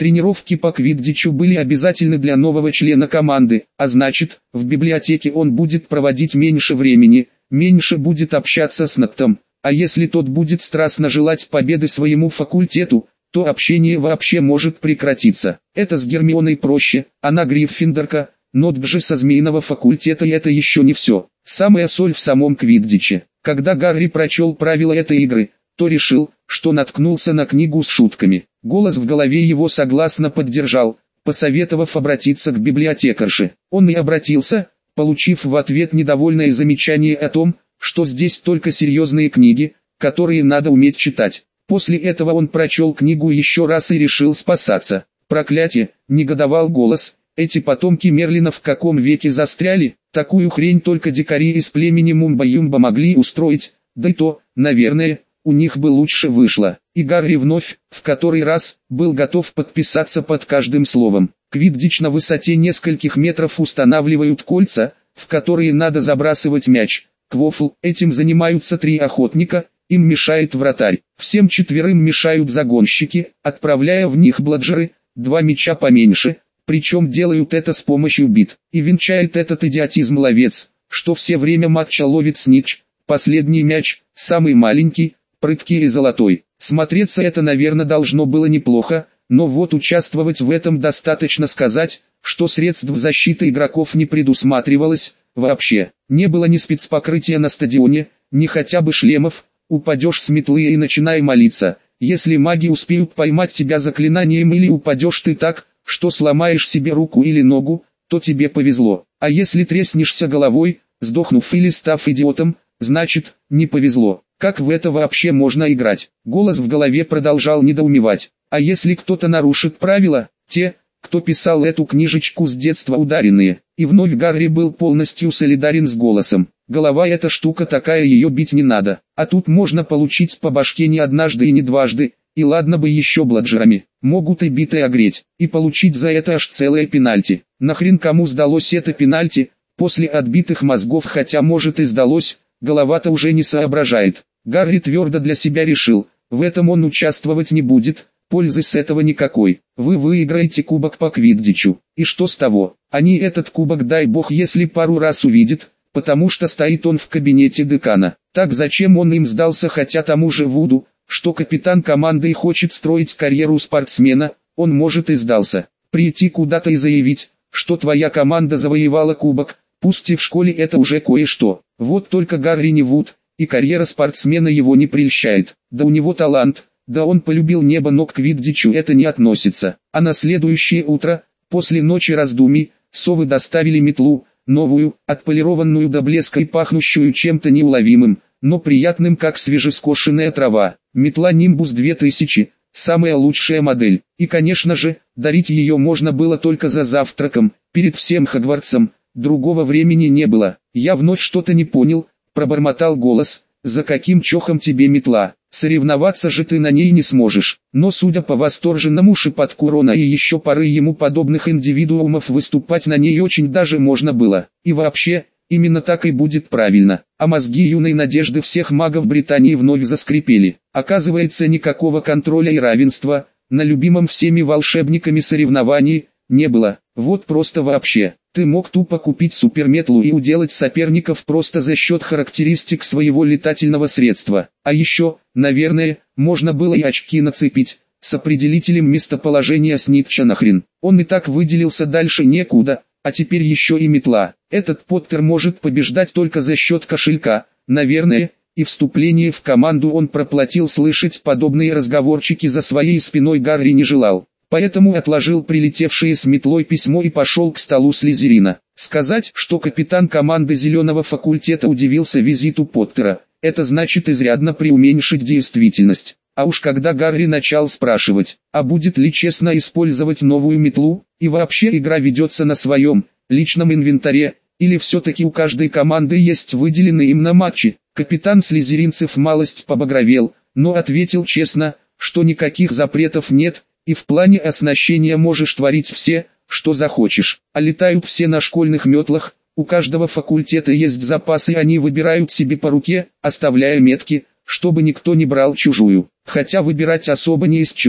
Тренировки по квиддичу были обязательны для нового члена команды, а значит, в библиотеке он будет проводить меньше времени, меньше будет общаться с Ноктом, а если тот будет страстно желать победы своему факультету, то общение вообще может прекратиться. Это с Гермионой проще, она Гриффиндорка, Нот же со Змеиного факультета, и это еще не все. Самая соль в самом квиддиче. Когда Гарри прочел правила этой игры, то решил, что наткнулся на книгу с шутками. Голос в голове его согласно поддержал, посоветовав обратиться к библиотекарше. Он и обратился, получив в ответ недовольное замечание о том, что здесь только серьезные книги, которые надо уметь читать. После этого он прочел книгу еще раз и решил спасаться. «Проклятие!» — негодовал голос. «Эти потомки Мерлина в каком веке застряли? Такую хрень только дикари из племени Мумба-Юмба могли устроить, да и то, наверное, у них бы лучше вышло». И Гарри вновь, в который раз, был готов подписаться под каждым словом. Квиддич на высоте нескольких метров устанавливают кольца, в которые надо забрасывать мяч. Квофл, этим занимаются 3 охотника, им мешает вратарь. Всем 4 мешают загонщики, отправляя в них бладжеры, 2 мяча поменьше, причем делают это с помощью бит. И венчает этот идиотизм ловец, что все время матча ловит снитч, последний мяч, самый маленький, прыткий и золотой. Смотреться это, наверное, должно было неплохо, но вот участвовать в этом достаточно сказать, что средств защиты игроков не предусматривалось, вообще. Не было ни спецпокрытия на стадионе, ни хотя бы шлемов, упадешь с метлы и начинай молиться. Если маги успеют поймать тебя заклинанием или упадешь ты так, что сломаешь себе руку или ногу, то тебе повезло. А если треснешься головой, сдохнув или став идиотом, значит, не повезло. Как в это вообще можно играть? Голос в голове продолжал недоумевать. А если кто-то нарушит правила, те, кто писал эту книжечку с детства ударенные. И вновь Гарри был полностью солидарен с голосом. Голова эта штука такая, ее бить не надо. А тут можно получить по башке не однажды и не дважды, и ладно бы еще бладжерами. Могут и битой огреть, и получить за это аж целое пенальти. Нахрен кому сдалось это пенальти, после отбитых мозгов, хотя может и сдалось, голова-то уже не соображает. Гарри твердо для себя решил, в этом он участвовать не будет, пользы с этого никакой. Вы выиграете кубок по квиддичу, и что с того? Они этот кубок, дай бог, если пару раз увидят, потому что стоит он в кабинете декана. Так зачем он им сдался, хотя тому же Вуду, что капитан команды и хочет строить карьеру спортсмена, он может и сдался. Прийти куда-то и заявить, что твоя команда завоевала кубок, пусть и в школе, это уже кое-что. Вот только Гарри не Вуд, и карьера спортсмена его не прельщает. Да у него талант, да он полюбил небо, но к квиддичу это не относится. А на следующее утро, после ночи раздумий, совы доставили метлу, новую, отполированную до блеска и пахнущую чем-то неуловимым, но приятным, как свежескошенная трава. Метла Nimbus 2000, самая лучшая модель. И, конечно же, дарить ее можно было только за завтраком, перед всем Хогвартсом, другого времени не было. Я вновь что-то не понял, пробормотал голос. За каким чохом тебе метла? Соревноваться же ты на ней не сможешь. Но судя по восторженному шепотку Рона и еще пары ему подобных индивидуумов, выступать на ней очень даже можно было. И вообще, именно так и будет правильно. А мозги юной надежды всех магов Британии вновь заскрипели. Оказывается, никакого контроля и равенства на любимом всеми волшебниками соревновании не было. Вот просто вообще. Ты мог тупо купить суперметлу и уделать соперников просто за счет характеристик своего летательного средства. А еще, наверное, можно было и очки нацепить с определителем местоположения снитча нахрен. Он и так выделился, дальше некуда, а теперь еще и метла. Этот Поттер может побеждать только за счет кошелька, наверное, и вступление в команду он проплатил. Слышать подобные разговорчики за своей спиной Гарри не желал. Поэтому отложил прилетевшее с метлой письмо и пошел к столу Слизерина. Сказать, что капитан команды Зеленого факультета удивился визиту Поттера, это значит изрядно преуменьшить действительность. А уж когда Гарри начал спрашивать, а будет ли честно использовать новую метлу, и вообще игра ведется на своем личном инвентаре, или все-таки у каждой команды есть выделенные им на матчи, капитан слизеринцев малость побагровел, но ответил честно, что никаких запретов нет, и в плане оснащения можешь творить все, что захочешь. А летают все на школьных метлах, у каждого факультета есть запасы, они выбирают себе по руке, оставляя метки, чтобы никто не брал чужую. Хотя выбирать особо не из чего,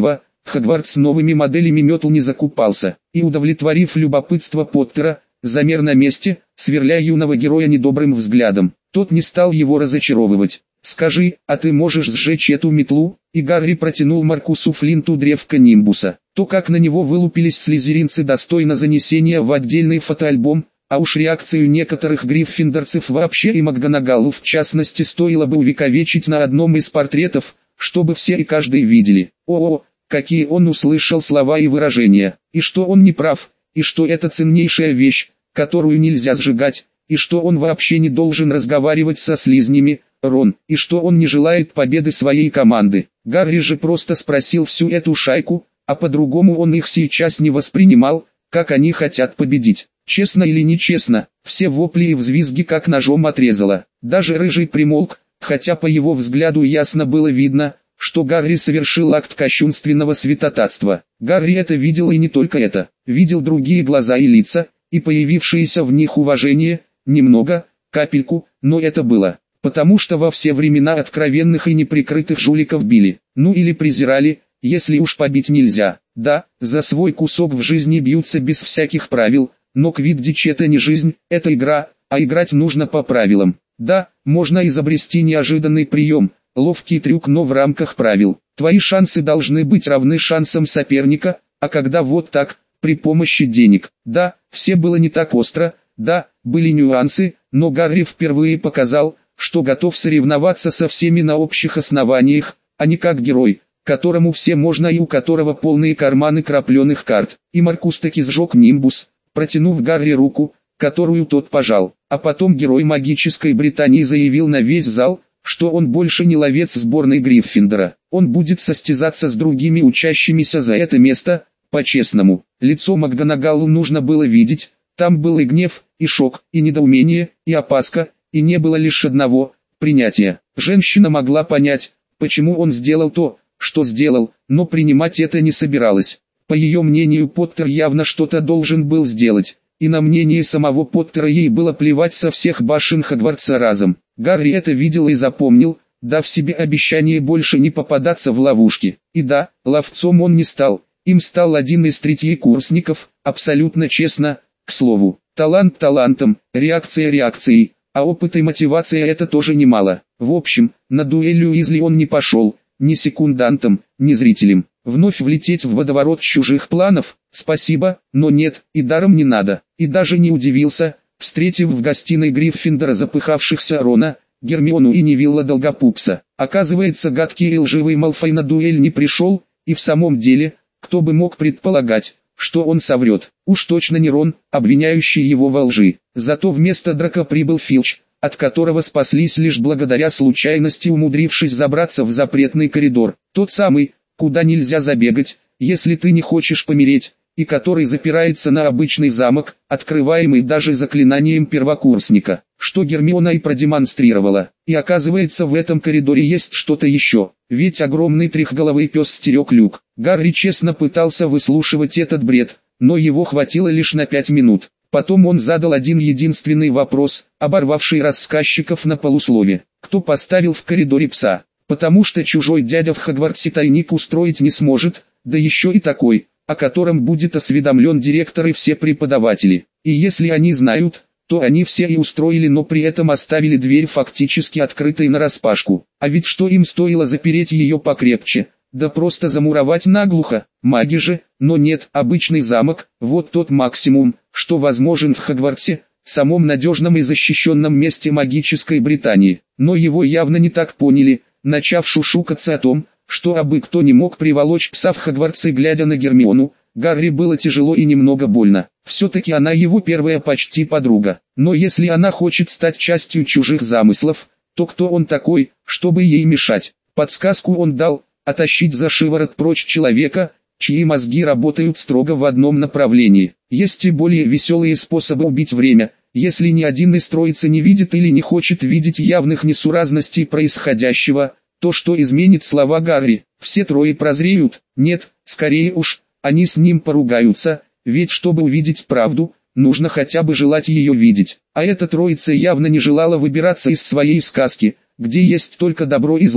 Хогвартс новыми моделями метл не закупался, и удовлетворив любопытство Поттера, замер на месте, сверля юного героя недобрым взглядом. Тот не стал его разочаровывать. «Скажи, а ты можешь сжечь эту метлу?» И Гарри протянул Маркусу Флинту древко Нимбуса. То, как на него вылупились слизеринцы, достойно занесения в отдельный фотоальбом, а уж реакцию некоторых гриффиндорцев вообще и МакГонагалл в частности стоило бы увековечить на одном из портретов, чтобы все и каждый видели. О, какие он услышал слова и выражения, и что он не прав, и что это ценнейшая вещь, которую нельзя сжигать, и что он вообще не должен разговаривать со слизнями, Рон, и что он не желает победы своей команды. Гарри же просто спросил всю эту шайку, а по-другому он их сейчас не воспринимал, как они хотят победить. Честно или нечестно, все вопли и взвизги как ножом отрезало. Даже Рыжий примолк, хотя по его взгляду ясно было видно, что Гарри совершил акт кощунственного святотатства. Гарри это видел, и не только это. Видел другие глаза и лица, и появившееся в них уважение, немного, капельку, но это было. Потому что во все времена откровенных и неприкрытых жуликов били, ну или презирали, если уж побить нельзя. Да, за свой кусок в жизни бьются без всяких правил, но квиддич это не жизнь, это игра, а играть нужно по правилам. Да, можно изобрести неожиданный прием, ловкий трюк, но в рамках правил. Твои шансы должны быть равны шансам соперника, а когда вот так, при помощи денег. Да, все было не так остро, да, были нюансы, но Гарри впервые показал, что готов соревноваться со всеми на общих основаниях, а не как герой, которому все можно и у которого полные карманы крапленых карт. И Маркус таки сжег Нимбус, протянув Гарри руку, которую тот пожал. А потом герой магической Британии заявил на весь зал, что он больше не ловец сборной Гриффиндора. Он будет состязаться с другими учащимися за это место, по-честному. Лицо МакГонагалл нужно было видеть, там был и гнев, и шок, и недоумение, и опаска, и не было лишь одного – принятия. Женщина могла понять, почему он сделал то, что сделал, но принимать это не собиралась. По ее мнению, Поттер явно что-то должен был сделать, и на мнение самого Поттера ей было плевать со всех башен Хогвартса разом. Гарри это видел и запомнил, дав себе обещание больше не попадаться в ловушки. И да, ловцом он не стал, им стал один из третьекурсников, абсолютно честно, к слову. Талант талантом, реакция реакцией, а опыт и мотивация это тоже немало. В общем, на дуэль Уизли он не пошел, ни секундантом, ни зрителем. Вновь влететь в водоворот чужих планов, спасибо, но нет, и даром не надо. И даже не удивился, встретив в гостиной Гриффиндора запыхавшихся Рона, Гермиону и Невилла Долгопупса. Оказывается, гадкий и лживый Малфой на дуэль не пришел, и в самом деле, кто бы мог предполагать, что он соврет. Уж точно не Рон, обвиняющий его во лжи. Зато вместо Драко прибыл Филч, от которого спаслись лишь благодаря случайности, умудрившись забраться в запретный коридор. Тот самый, куда нельзя забегать, если ты не хочешь помереть, и который запирается на обычный замок, открываемый даже заклинанием первокурсника, что Гермиона и продемонстрировала. И оказывается, в этом коридоре есть что-то еще, ведь огромный трехголовый пес стерег люк. Гарри честно пытался выслушивать этот бред, но его хватило лишь на 5 минут. Потом он задал один единственный вопрос, оборвавший рассказчиков на полуслове. Кто поставил в коридоре пса? Потому что чужой дядя в Хогвартсе тайник устроить не сможет, да еще и такой, о котором будет осведомлен директор и все преподаватели. И если они знают, то они все и устроили, но при этом оставили дверь фактически открытой нараспашку. А ведь что им стоило запереть ее покрепче, да просто замуровать наглухо. Маги же, но нет, обычный замок, вот тот максимум, что возможен в Хогвартсе, самом надежном и защищенном месте магической Британии. Но его явно не так поняли, начав шушукаться о том, что абы кто не мог приволочь пса в Хогвартс, и глядя на Гермиону, Гарри было тяжело и немного больно. Все-таки она его первая почти подруга. Но если она хочет стать частью чужих замыслов, то кто он такой, чтобы ей мешать? Подсказку он дал: оттащить за шиворот прочь человека, чьи мозги работают строго в одном направлении. Есть и более веселые способы убить время, если ни один из троицы не видит или не хочет видеть явных несуразностей происходящего. То, что изменит слова Гарри, все трое прозреют. Нет, скорее уж, они с ним поругаются, ведь чтобы увидеть правду, нужно хотя бы желать ее видеть. А эта троица явно не желала выбираться из своей сказки, где есть только добро и зло,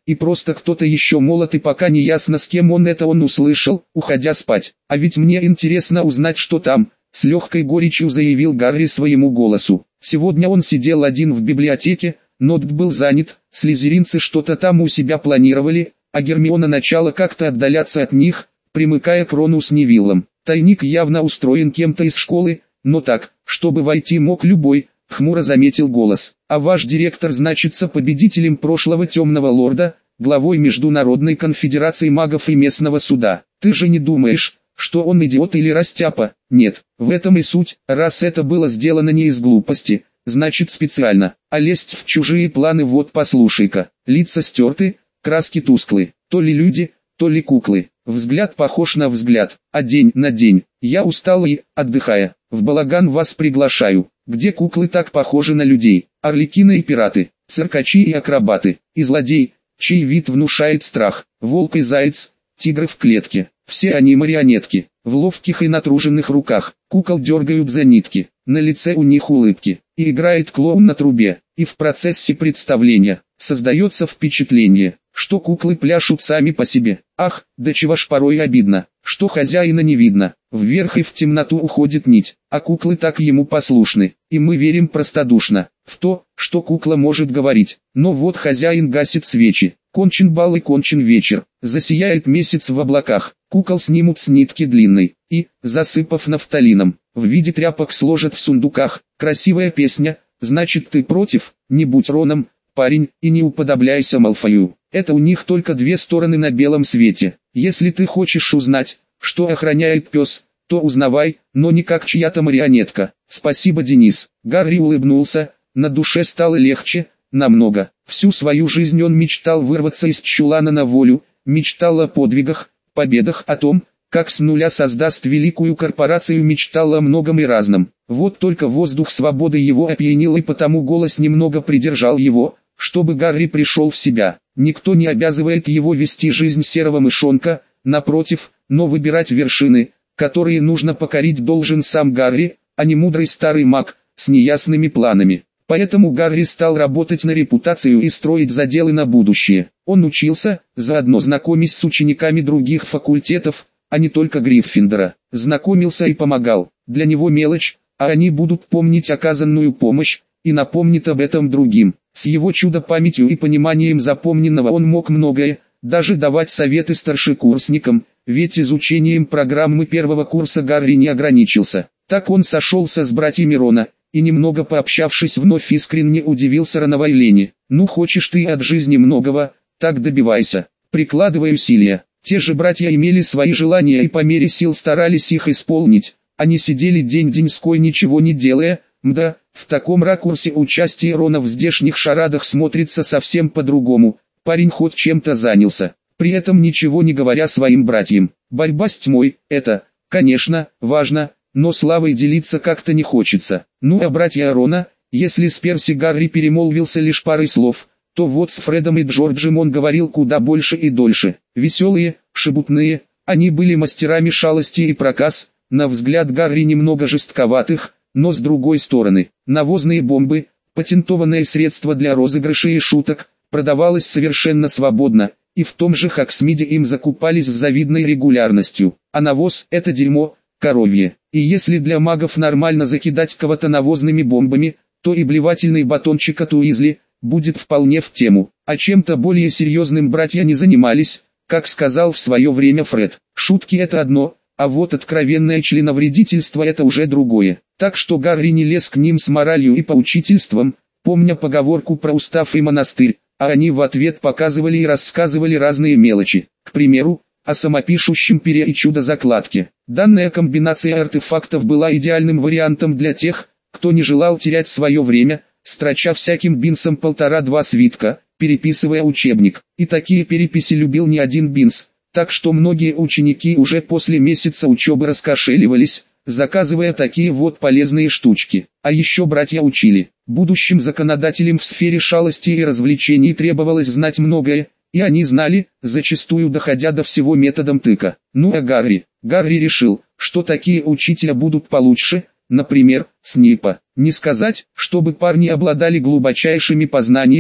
и просто кто-то еще молод, и пока не ясно, с кем он услышал, уходя спать. А ведь мне интересно узнать, что там, с легкой горечью заявил Гарри своему голосу. Сегодня он сидел один в библиотеке, ноут был занят, слизеринцы что-то там у себя планировали, а Гермиона начала как-то отдаляться от них, примыкая к Рону с Невиллом. Тайник явно устроен кем-то из школы, но так, чтобы войти мог любой, хмуро заметил голос. А ваш директор значится победителем прошлого Темного Лорда, главой Международной конфедерации магов и местного суда. Ты же не думаешь, что он идиот или растяпа? Нет, в этом и суть. Раз это было сделано не из глупости, значит специально. А лезть в чужие планы, вот послушай-ка. Лица стерты, краски тусклые, то ли люди, то ли куклы. Взгляд похож на взгляд, а день на день. Я устал и, отдыхая, в балаган вас приглашаю, где куклы так похожи на людей. Арлекины и пираты, циркачи и акробаты, и злодей, чей вид внушает страх. Волк и заяц, тигры в клетке. Все они марионетки, в ловких и натруженных руках. Кукол дергают за нитки, на лице у них улыбки. И играет клоун на трубе, и в процессе представления создается впечатление, что куклы пляшут сами по себе. Ах, да чего ж порой обидно, что хозяина не видно. Вверх и в темноту уходит нить, а куклы так ему послушны. И мы верим простодушно в то, что кукла может говорить. Но вот хозяин гасит свечи. Кончен бал и кончен вечер. Засияет месяц в облаках. Кукол снимут с нитки длинной и, засыпав нафталином, в виде тряпок сложат в сундуках. Красивая песня, значит ты против? Не будь Роном, парень, и не уподобляйся Малфою. Это у них только две стороны на белом свете. Если ты хочешь узнать, что охраняет пес, то узнавай, но не как чья-то марионетка. Спасибо, Денис. Гарри улыбнулся, на душе стало легче, намного. Всю свою жизнь он мечтал вырваться из чулана на волю, мечтал о подвигах, победах, о том, как с нуля создаст великую корпорацию, мечтал о многом и разном. Вот только воздух свободы его опьянил, и потому голос немного придержал его, чтобы Гарри пришел в себя. Никто не обязывает его вести жизнь серого мышонка, напротив, но выбирать вершины, которые нужно покорить, должен сам Гарри, а не мудрый старый маг, с неясными планами. Поэтому Гарри стал работать на репутацию и строить заделы на будущее. Он учился, заодно знакомясь с учениками других факультетов, а не только Гриффиндора. Знакомился и помогал. Для него мелочь, а они будут помнить оказанную помощь, и напомнит об этом другим. С его чудо-памятью и пониманием запомненного он мог многое, даже давать советы старшекурсникам, ведь изучением программы первого курса Гарри не ограничился. Так он сошелся с братьями Рона, и немного пообщавшись вновь искренне удивился роновой лени. «Ну хочешь ты от жизни многого, так добивайся, прикладывай усилия». Те же братья имели свои желания и по мере сил старались их исполнить. Они сидели день-деньской ничего не делая. Мда, в таком ракурсе участие Рона в здешних шарадах смотрится совсем по-другому. Парень хоть чем-то занялся, при этом ничего не говоря своим братьям. Борьба с тьмой, это, конечно, важно, но славой делиться как-то не хочется. Ну а братья Рона, если с Перси Гарри перемолвился лишь парой слов, то вот с Фредом и Джорджем он говорил куда больше и дольше. Веселые, шебутные, они были мастерами шалости и проказ, на взгляд Гарри немного жестковатых, но с другой стороны, навозные бомбы, патентованное средство для розыгрышей и шуток, продавалось совершенно свободно, и в том же Хоксмиде им закупались с завидной регулярностью. А навоз – это дерьмо, коровье. И если для магов нормально закидать кого-то навозными бомбами, то и блевательный батончик от Уизли будет вполне в тему. А чем-то более серьезным братья не занимались, как сказал в свое время Фред. Шутки это одно, а вот откровенное членовредительство это уже другое. Так что Гарри не лез к ним с моралью и поучительством, помня поговорку про устав и монастырь, а они в ответ показывали и рассказывали разные мелочи. К примеру, о самопишущем пере и чудо-закладке. Данная комбинация артефактов была идеальным вариантом для тех, кто не желал терять свое время, строча всяким бинсом полтора-два свитка, переписывая учебник. И такие переписи любил не один бинс, так что многие ученики уже после месяца учебы раскошеливались, заказывая такие вот полезные штучки. А еще братья учили. Будущим законодателям в сфере шалости и развлечений требовалось знать многое, и они знали, зачастую доходя до всего методом тыка. Ну а Гарри решил, что такие учителя будут получше, например, Снейпа. Не сказать, чтобы парни обладали глубочайшими познаниями,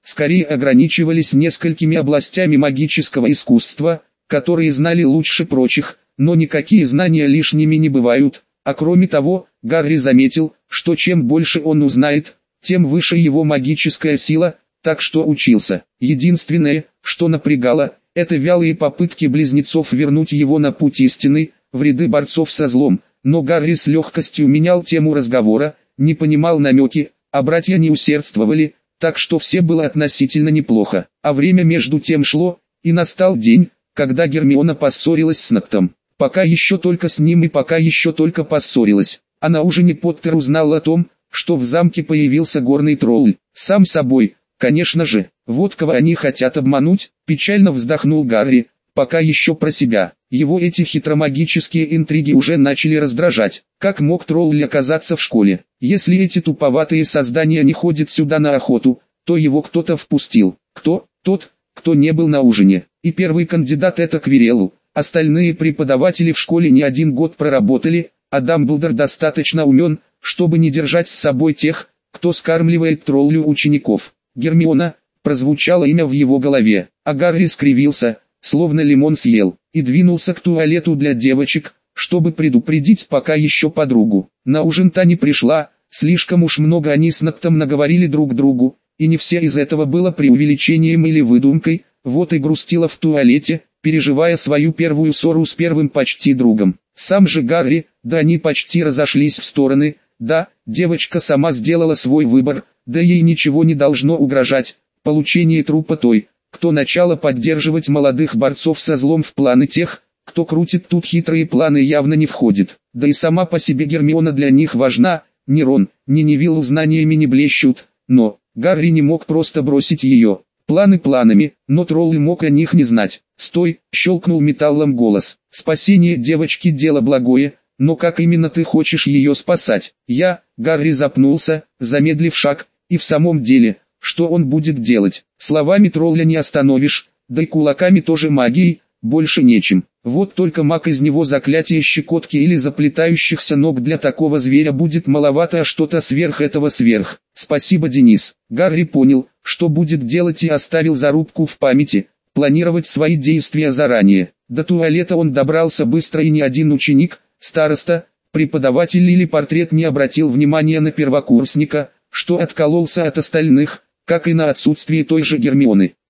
скорее ограничивались несколькими областями магического искусства, которые знали лучше прочих, но никакие знания лишними не бывают. А кроме того, Гарри заметил, что чем больше он узнает, тем выше его магическая сила, так что учился. Единственное, что напрягало, это вялые попытки близнецов вернуть его на путь истины, в ряды борцов со злом, но Гарри с легкостью менял тему разговора, не понимал намеки, а братья не усердствовали, так что все было относительно неплохо. А время между тем шло, и настал день, когда Гермиона поссорилась с Ноктом. Пока еще только с ним и пока еще только поссорилась. А на ужине Поттер узнал о том, что в замке появился горный тролль. Сам собой, конечно же, вот кого они хотят обмануть, печально вздохнул Гарри, пока еще про себя. Его эти хитромагические интриги уже начали раздражать. Как мог тролль оказаться в школе? Если эти туповатые создания не ходят сюда на охоту, то его кто-то впустил. Кто? Тот, кто не был на ужине. И первый кандидат это Квирелл. Остальные преподаватели в школе не один год проработали, а Дамблдор достаточно умен, чтобы не держать с собой тех, кто скармливает троллю учеников. Гермиона, прозвучало имя в его голове, а Гарри скривился, словно лимон съел, и двинулся к туалету для девочек, чтобы предупредить пока еще подругу. На ужин та не пришла, слишком уж много они с Ноктом наговорили друг другу, и не все из этого было преувеличением или выдумкой, вот и грустила в туалете, переживая свою первую ссору с первым почти другом. Сам же Гарри, да они почти разошлись в стороны, да, девочка сама сделала свой выбор, да ей ничего не должно угрожать, получение трупа той, кто начало поддерживать молодых борцов со злом в планы тех, кто крутит тут хитрые планы явно не входит. Да и сама по себе Гермиона для них важна, ни Рон, ни Невилл знаниями не блещут, но Гарри не мог просто бросить ее. Планы планами, но тролль мог о них не знать. «Стой!» — щелкнул металлом голос. «Спасение девочки — дело благое, но как именно ты хочешь ее спасать?» Гарри запнулся, замедлив шаг, и в самом деле, что он будет делать? Словами тролля не остановишь, да и кулаками тоже магией, больше нечем. Вот только маг из него заклятие щекотки или заплетающихся ног для такого зверя будет маловато, а что-то сверх этого сверх. Спасибо, Денис. Гарри понял, что будет делать и оставил зарубку в памяти, планировать свои действия заранее. До туалета он добрался быстро и ни один ученик, староста, преподаватель или портрет не обратил внимания на первокурсника, что откололся от остальных, как и на отсутствие той же Гермионы.